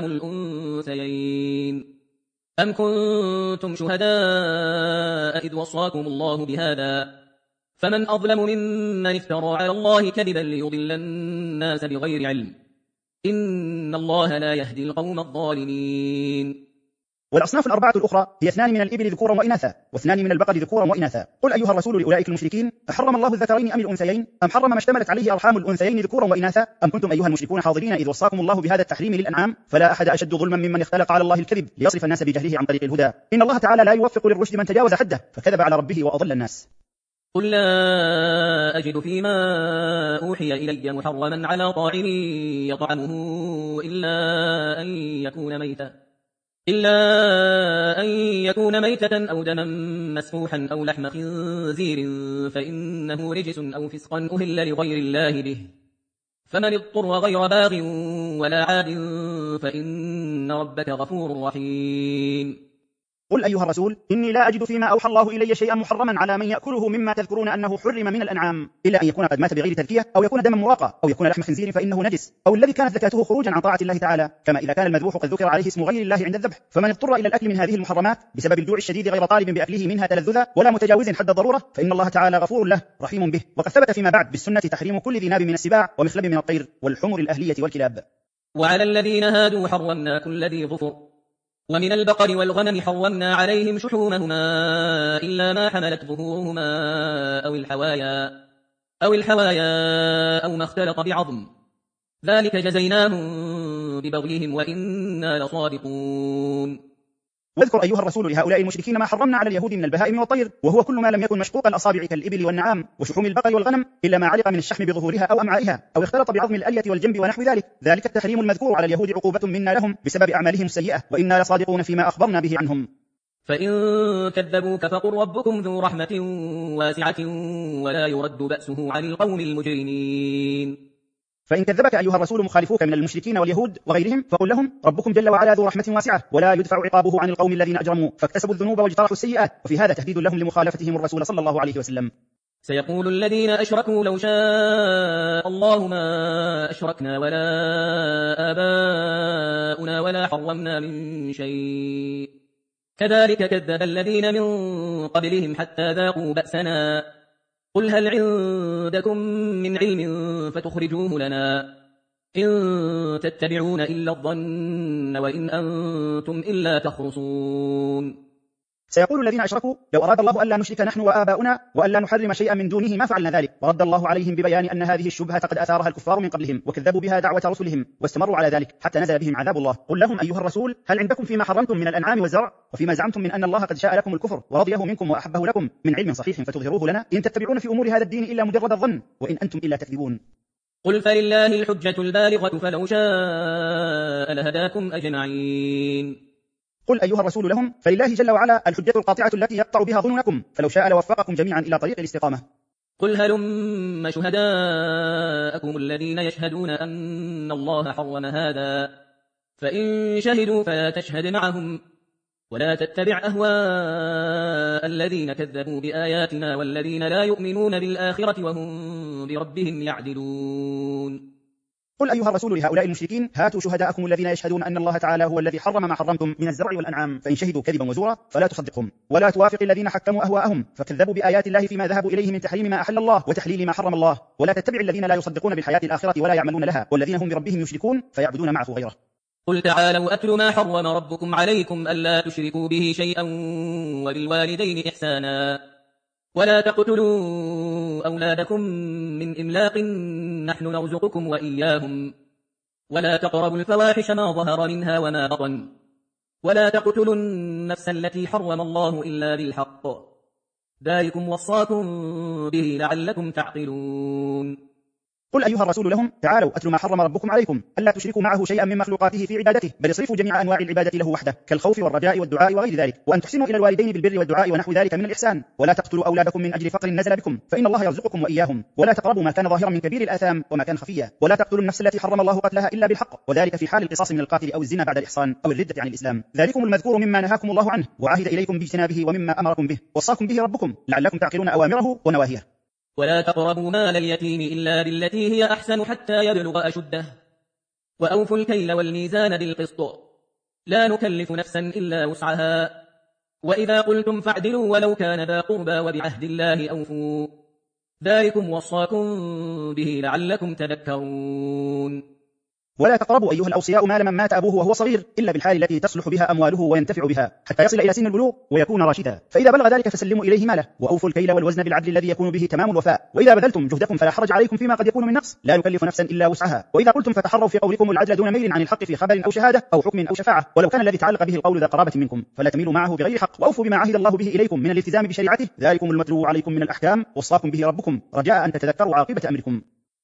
الأنثيين أم كنتم شهداء إذ وصاكم الله بهذا فمن أظلم ممن افترى على الله كذبا ليضل الناس بغير علم إن الله لا يهدي القوم الظالمين. والأصناف الأربعة الأخرى هي اثنان من الإبل ذكورا وإناثا واثنان من البقر ذكورا وإناثا. قل أيها الرسول لأولئك المشركين أحرم الله الذكرين أم الأنثيين أم حرم ما اشتملت عليه أرحام الأنثيين ذكورا وإناثا أم كنتم أيها المشركون حاضرين إذ وصاكم الله بهذا التحريم للأنعام؟ فلا أحد أشد ظلما ممن اختلق على الله الكذب ليصرف الناس بجهله عن طريق الهدى، إن الله تعالى لا يوفق للرشد من تجاوز حده فكذب على ربه وأضل الناس. قل لا أجد فيما أوحي إلي محرما على طاعم يطعمه إلا أن يكون ميتا إلا أن يكون ميتة أو دما مسفوحا أو لحم خنزير فإنه رجس أو فسقا أهل لغير الله به فمن اضطر غير باغ ولا عاد فإن ربك غفور رحيم. قل أيها الرسول إني لا أجد فيما أوحى الله إلي شيئا محرما على من يأكله مما تذكرون أنه حرم من الأنعام إلا أن يكون قد مات بغير تذكية أو يكون دما مراقا أو يكون لحم خنزير فإنه نجس أو الذي كانت زكاته خروجا عن طاعة الله تعالى، كما إذا كان المذبوح قد ذكر عليه اسم غير الله عند الذبح. فمن اضطر إلى الأكل من هذه المحرمات بسبب الجوع الشديد غير طالب بأكله منها تلذذا ولا متجاوز حد الضرورة فإن الله تعالى غفور له رحيم به. وقد ثبت فيما بعد بالسنة تحريم كل ذي ناب من السباع ومخلب من الطير والحمر الأهلية والكلاب. وعلى الذين هادوا حرمنا كل ذي ظفر ومن البقر والغنم حرمنا عليهم شحومهما إلا ما حملت ظهورهما أو الحوايا أو الحوايا أو ما اختلط بعظم ذلك جزيناهم ببغيهم وإنا لصادقون. واذكر أيها الرسول لهؤلاء المشركين ما حرمنا على اليهود من البهائم والطير وهو كل ما لم يكن مشقوق الأصابع كالإبل والنعام وشحوم البقر والغنم إلا ما علق من الشحم بظهورها أو أمعائها أو اختلط بعظم الألية والجنب ونحو ذلك، ذلك التحريم المذكور على اليهود عقوبة منا لهم بسبب أعمالهم السيئة وإنا لصادقون فيما أخبرنا به عنهم. فإن كذبوك فقل ربكم ذو رحمة واسعة ولا يرد بأسه عن القوم المجرمين. فإن كذبك أيها الرسول مخالفوك من المشركين واليهود وغيرهم فقل لهم ربكم جل وعلا ذو رحمة واسعة ولا يدفع عقابه عن القوم الذين أجرموا فاكتسبوا الذنوب واجترحوا السيئات، وفي هذا تهديد لهم لمخالفتهم الرسول صلى الله عليه وسلم. سيقول الذين أشركوا لو شاء الله ما أشركنا ولا آباؤنا ولا حرمنا من شيء كذلك كذب الذين من قبلهم حتى ذاقوا بأسنا قل هل عندكم من علم فتخرجوه لنا إن تتبعون إلا الظن وإن أنتم إلا تخرصون. سيقول الذين أشركوا لو أراد الله ألا نشرك نحن وآباؤنا وألا نحرم شيئا من دونه ما فعلنا ذلك، ورد الله عليهم ببيان أن هذه الشبهة قد أثارها الكفار من قبلهم وكذبوا بها دعوة رسلهم واستمروا على ذلك حتى نزل بهم عذاب الله. قل لهم أيها الرسول هل عندكم فيما حرمتم من الأنعام والزرع وفيما زعمتم من أن الله قد شاء لكم الكفر ورضيه منكم وأحبه لكم من علم صحيح فتظهروه لنا إن تتبعون في أمور هذا الدين إلا مجرد الظن وإن أنتم إلا تكذبون. قل فلله الحجة البالغة فلو شاء لهداكم أجمعين. قل أيها الرسول لهم فلله جل وعلا الحجة القاطعة التي يقطع بها ظنونكم فلو شاء لوفقكم جميعا إلى طريق الاستقامة. قل هلم شهداءكم الذين يشهدون أن الله حرم هذا فإن شهدوا فلا تشهد معهم ولا تتبع أهواء الذين كذبوا بآياتنا والذين لا يؤمنون بالآخرة وهم بربهم يعدلون. قل أيها الرسول لهؤلاء المشركين هاتوا شهداءكم الذين يشهدون أن الله تعالى هو الذي حرم ما حرمتم من الزرع والأنعام، فإن شهدوا كذبا وزورا فلا تصدقهم، ولا توافق الذين حكموا أهواءهم فكذبوا بآيات الله فيما ذهبوا إليه من تحريم ما أحل الله وتحليل ما حرم الله، ولا تتبع الذين لا يصدقون بالحياة الآخرة ولا يعملون لها والذين هم بربهم يشركون فيعبدون معه غيره. قل تعالوا أتل ما حرم ربكم عليكم ألا تشركوا به شيئا وبالوالدين إحسانا ولا تقتلوا أولادكم من إملاق نحن نرزقكم وإياهم ولا تقربوا الفواحش ما ظهر منها وما بطن ولا تقتلوا النفس التي حرم الله إلا بالحق ذلكم وصاكم به لعلكم تعقلون. قل أيها الرسول لهم تعالوا أتل ما حرم ربكم عليكم ألا تشركوا معه شيئا من مخلوقاته في عبادته، بل اصرفوا جميع أنواع العبادة له وحده كالخوف والرجاء والدعاء وغير ذلك، وأن تحسنوا إلى الوالدين بالبر والدعاء ونحو ذلك من الإحسان، ولا تقتلوا أولادكم من أجل فقر نزل بكم فإن الله يرزقكم وإياهم، ولا تقربوا ما كان ظاهرا من كبير الآثام وما كان خفيا، ولا تقتلوا النفس التي حرم الله قتلها إلا بالحق، وذلك في حال القصاص من القاتل أو الزنا بعد الإحصان أو الردة عن الإسلام، ذلكم المذكور مما نهاكم الله عنه وعهد إليكم باجتنابه ومما أمركم به وصاكم به ربكم لعلكم تعقلون أوامره ونواهيه. ولا تقربوا مال اليتيم إلا بالتي هي أحسن حتى يبلغ أشده وأوفوا الكيل والميزان بالقسط لا نكلف نفسا إلا وسعها وإذا قلتم فاعدلوا ولو كان ذا قربى وبعهد الله أوفوا ذلكم وصاكم به لعلكم تذكرون. ولا تقربوا أيها الأوصياء مال من مات أبوه وهو صغير إلا بالحال التي تصلح بها أمواله وينتفع بها حتى يصل إلى سن البلوغ ويكون راشدا، فإذا بلغ ذلك فسلموا إليه ماله وأوفوا الكيل والوزن بالعدل الذي يكون به تمام الوفاء، وإذا بذلتم جهدكم فلا حرج عليكم فيما قد يكون من نقص لا نكلف نفسا إلا وسعها، وإذا قلتم فتحروا في قولكم العدل دون ميل عن الحق في خبر أو شهادة أو حكم أو شفاعة، ولو كان الذي تعلق به القول ذا قرابة منكم فلا تميلوا معه بغير حق، وأوفوا بما عهد الله به إليكم من الالتزام بشريعته ذلكم المتلو عليكم من الأحكام وصاكم به ربكم رجاء أن تتذكروا عاقبة أمركم.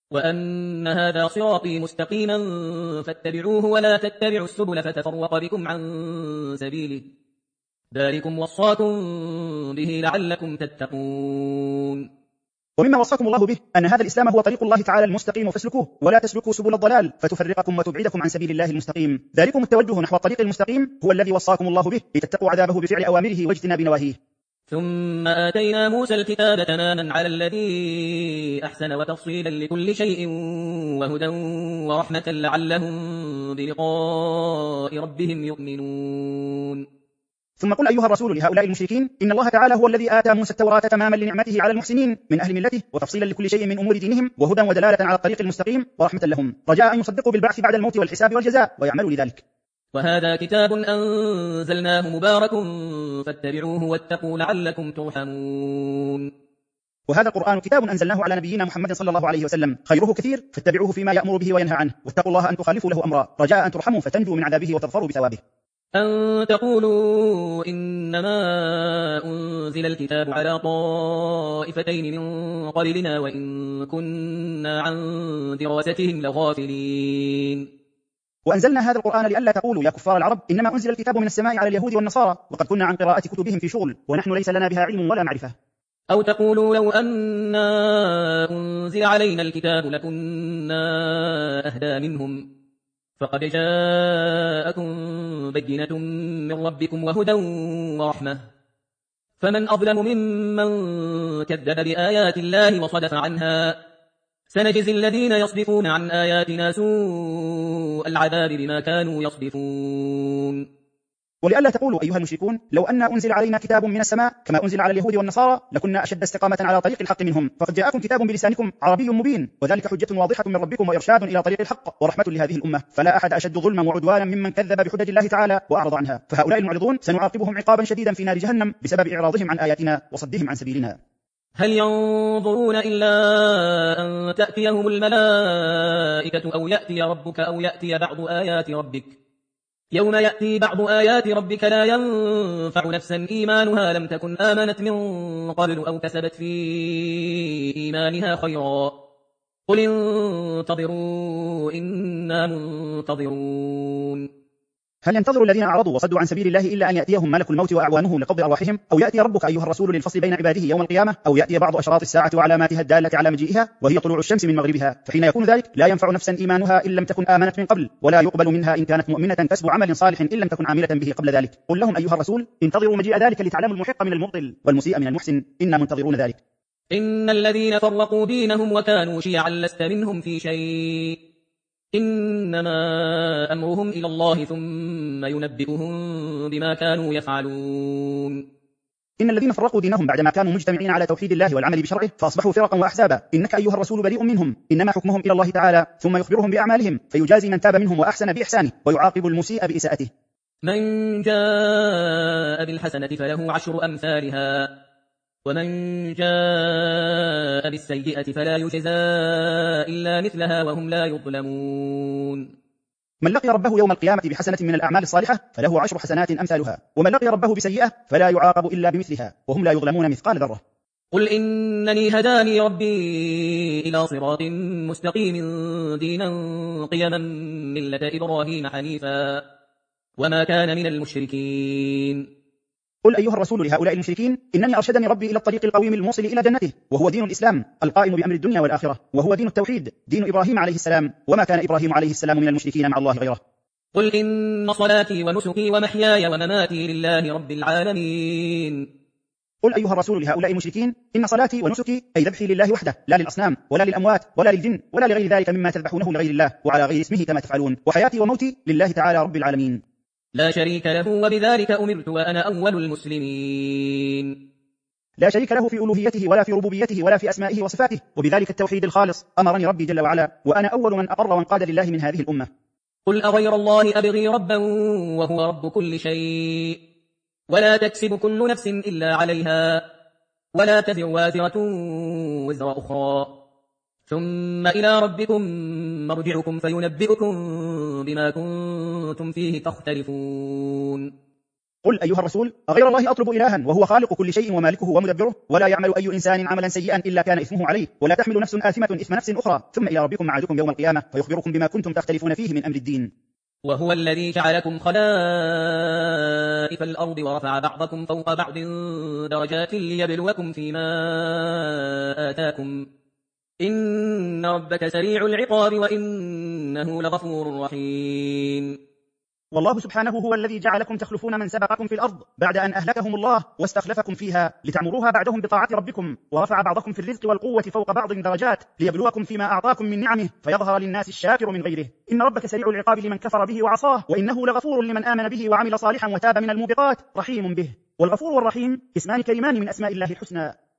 وأن هذا صراطي مستقيما فاتبعوه ولا تتبعوا السبل فتفرق بكم عن سبيله ذلكم وصاكم به لعلكم تتقون. ومما وصاكم الله به أن هذا الإسلام هو طريق الله تعالى المستقيم فاسلكوه ولا تسلكوا سبل الضلال فتفرقكم وتبعدكم عن سبيل الله المستقيم، ذلكم التوجه نحو الطريق المستقيم هو الذي وصاكم الله به لتتقوا عذابه بفعل أوامره واجتناب نواهيه. ثم آتينا موسى الكتاب تماما على الذي أحسن وتفصيلا لكل شيء وهدى ورحمة لعلهم بلقاء ربهم يؤمنون. ثم قل أيها الرسول لهؤلاء المشركين إن الله تعالى هو الذي آتى موسى التوراة تماما لنعمته على المحسنين من أهل ملته وتفصيلا لكل شيء من أمور دينهم وهدى ودلالة على الطريق المستقيم ورحمة لهم رجاء أن يصدقوا بالبعث بعد الموت والحساب والجزاء ويعملوا لذلك. وهذا كتاب أنزلناه مبارك فاتبعوه واتقوا لعلكم ترحمون. وهذا القرآن كتاب أنزلناه على نبينا محمد صلى الله عليه وسلم خيره كثير فاتبعوه فيما يأمر به وينهى عنه واتقوا الله أن تخالفوا له أمرا رجاء أن ترحموا فتنجوا من عذابه وتظفروا بثوابه. أن تقولوا إنما أنزل الكتاب على طائفتين من قبلنا وإن كنا عن دراستهم لغافلين. وأنزلنا هذا القرآن لئلا تقولوا يا كفار العرب إنما أنزل الكتاب من السماء على اليهود والنصارى وقد كنا عن قراءة كتبهم في شغل ونحن ليس لنا بها علم ولا معرفة. أو تقولوا لو أنا أنزل علينا الكتاب لكنا أهدى منهم فقد جاءكم بينة من ربكم وهدى ورحمة فمن أظلم ممن كذب بآيات الله وصدف عنها سنجزي الذين يصدفون عن آياتنا سوء العذاب بما كانوا يصدفون. ولئلا تقولوا أيها المشركون لو أن أنزل علينا كتاب من السماء كما أنزل على اليهود والنصارى لكنا أشد استقامة على طريق الحق منهم فقد جاءكم كتاب بلسانكم عربي مبين وذلك حجة واضحة من ربكم وإرشاد إلى طريق الحق ورحمة لهذه الأمة فلا أحد أشد ظلما وعدوانا ممن كذب بحجج الله تعالى وأعرض عنها فهؤلاء المعرضون سنعاقبهم عقابا شديدا في نار جهنم بسبب إعراضهم عن آياتنا وصدهم عن سبيلنا. هل ينظرون إلا أن تأتيهم الملائكة أو يأتي ربك أو يأتي بعض آيات ربك يوم يأتي بعض آيات ربك لا ينفع نفسا إيمانها لم تكن آمنت من قبل أو كسبت في إيمانها خيرا قل انتظروا إنا منتظرون. هل ينتظر الذين أعرضوا وصدوا عن سبيل الله إلا أن يأتيهم ملك الموت وأعوانه لقبض أرواحهم، أو يأتي ربك أيها الرسول للفصل بين عباده يوم القيامة، أو يأتي بعض أشراط الساعة وعلاماتها الدالة على مجيئها وهي طلوع الشمس من مغربها، فحين يكون ذلك لا ينفع نفسا إيمانها إن لم تكن آمنت من قبل، ولا يقبل منها إن كانت مؤمنة كسب عمل صالح إن لم تكن عاملة به قبل ذلك. قل لهم أيها الرسول انتظروا مجيء ذلك لتعلموا المحق من المبطل والمسيء من المحسن، إنا منتظرون ذلك. إن الذين فرقوا دينهم وكانوا شيعا لست منهم في شيء، إنما أمرهم إلى الله ثم ينبئهم بما كانوا يفعلون. إن الذين فرقوا دينهم بعدما كانوا مجتمعين على توحيد الله والعمل بشرعه فأصبحوا فرقا وأحزابا، إنك أيها الرسول بريء منهم، إنما حكمهم إلى الله تعالى ثم يخبرهم بأعمالهم فيجازي من تاب منهم وأحسن بإحسانه ويعاقب المسيء بإساءته. من جاء بالحسنة فله عشر أمثالها ومن جاء بالسيئة فلا يجزى إلا مثلها وهم لا يظلمون. من لقي ربه يوم القيامة بحسنة من الأعمال الصالحة فله عشر حسنات أمثالها، ومن لقي ربه بسيئة فلا يعاقب إلا بمثلها وهم لا يظلمون مثقال ذرة. قل إنني هداني ربي إلى صراط مستقيم دينا قيما ملة إبراهيم حنيفا وما كان من المشركين. قل أيها الرسول لهؤلاء المشركين إنني أرشدني ربي إلى الطريق القويم الموصل إلى جنته، وهو دين الإسلام القائم بأمر الدنيا والآخرة، وهو دين التوحيد دين إبراهيم عليه السلام، وما كان إبراهيم عليه السلام من المشركين مع الله غيره. قل إن صلاتي ونسكي ومحياي ومماتي لله رب العالمين. قل أيها الرسول لهؤلاء المشركين إن صلاتي ونسكي أي ذبحي لله وحده لا للأصنام ولا للأموات ولا للجن ولا لغير ذلك مما تذبحونه لغير الله وعلى غير اسمه كما تفعلون، وحياتي وموتي لله تعالى رب العالمين لا شريك له وبذلك أمرت وأنا أول المسلمين. لا شريك له في ألوهيته ولا في ربوبيته ولا في أسمائه وصفاته، وبذلك التوحيد الخالص أمرني ربي جل وعلا، وأنا أول من أقر وانقاد لله من هذه الأمة. قل أغير الله أبغي ربا وهو رب كل شيء ولا تكسب كل نفس إلا عليها ولا تزر وازرة وزر أخرى ثم إلى ربكم مرجعكم فينبئكم بما كنتم فيه تختلفون. قل أيها الرسول أغير الله أطلب إلها وهو خالق كل شيء ومالكه ومدبره، ولا يعمل أي إنسان عملا سيئا إلا كان إثمه عليه، ولا تحمل نفس آثمة إثم نفس أخرى، ثم إلى ربكم معادكم يوم القيامة فيخبركم بما كنتم تختلفون فيه من أمر الدين. وهو الذي جعلكم خلائف الأرض ورفع بعضكم فوق بعض درجات ليبلوكم فيما آتاكم إن ربك سريع العقاب وإنه لغفور رحيم. والله سبحانه هو الذي جعلكم تخلفون من سبقكم في الأرض بعد أن أهلكهم الله واستخلفكم فيها لتعمروها بعدهم بطاعة ربكم، ورفع بعضكم في الرزق والقوة فوق بعض درجات ليبلوكم فيما أعطاكم من نعمه فيظهر للناس الشاكر من غيره. إن ربك سريع العقاب لمن كفر به وعصاه، وإنه لغفور لمن آمن به وعمل صالحا وتاب من الموبقات رحيم به. والغفور والرحيم اسمان كريمان من أسماء الله الحسنى.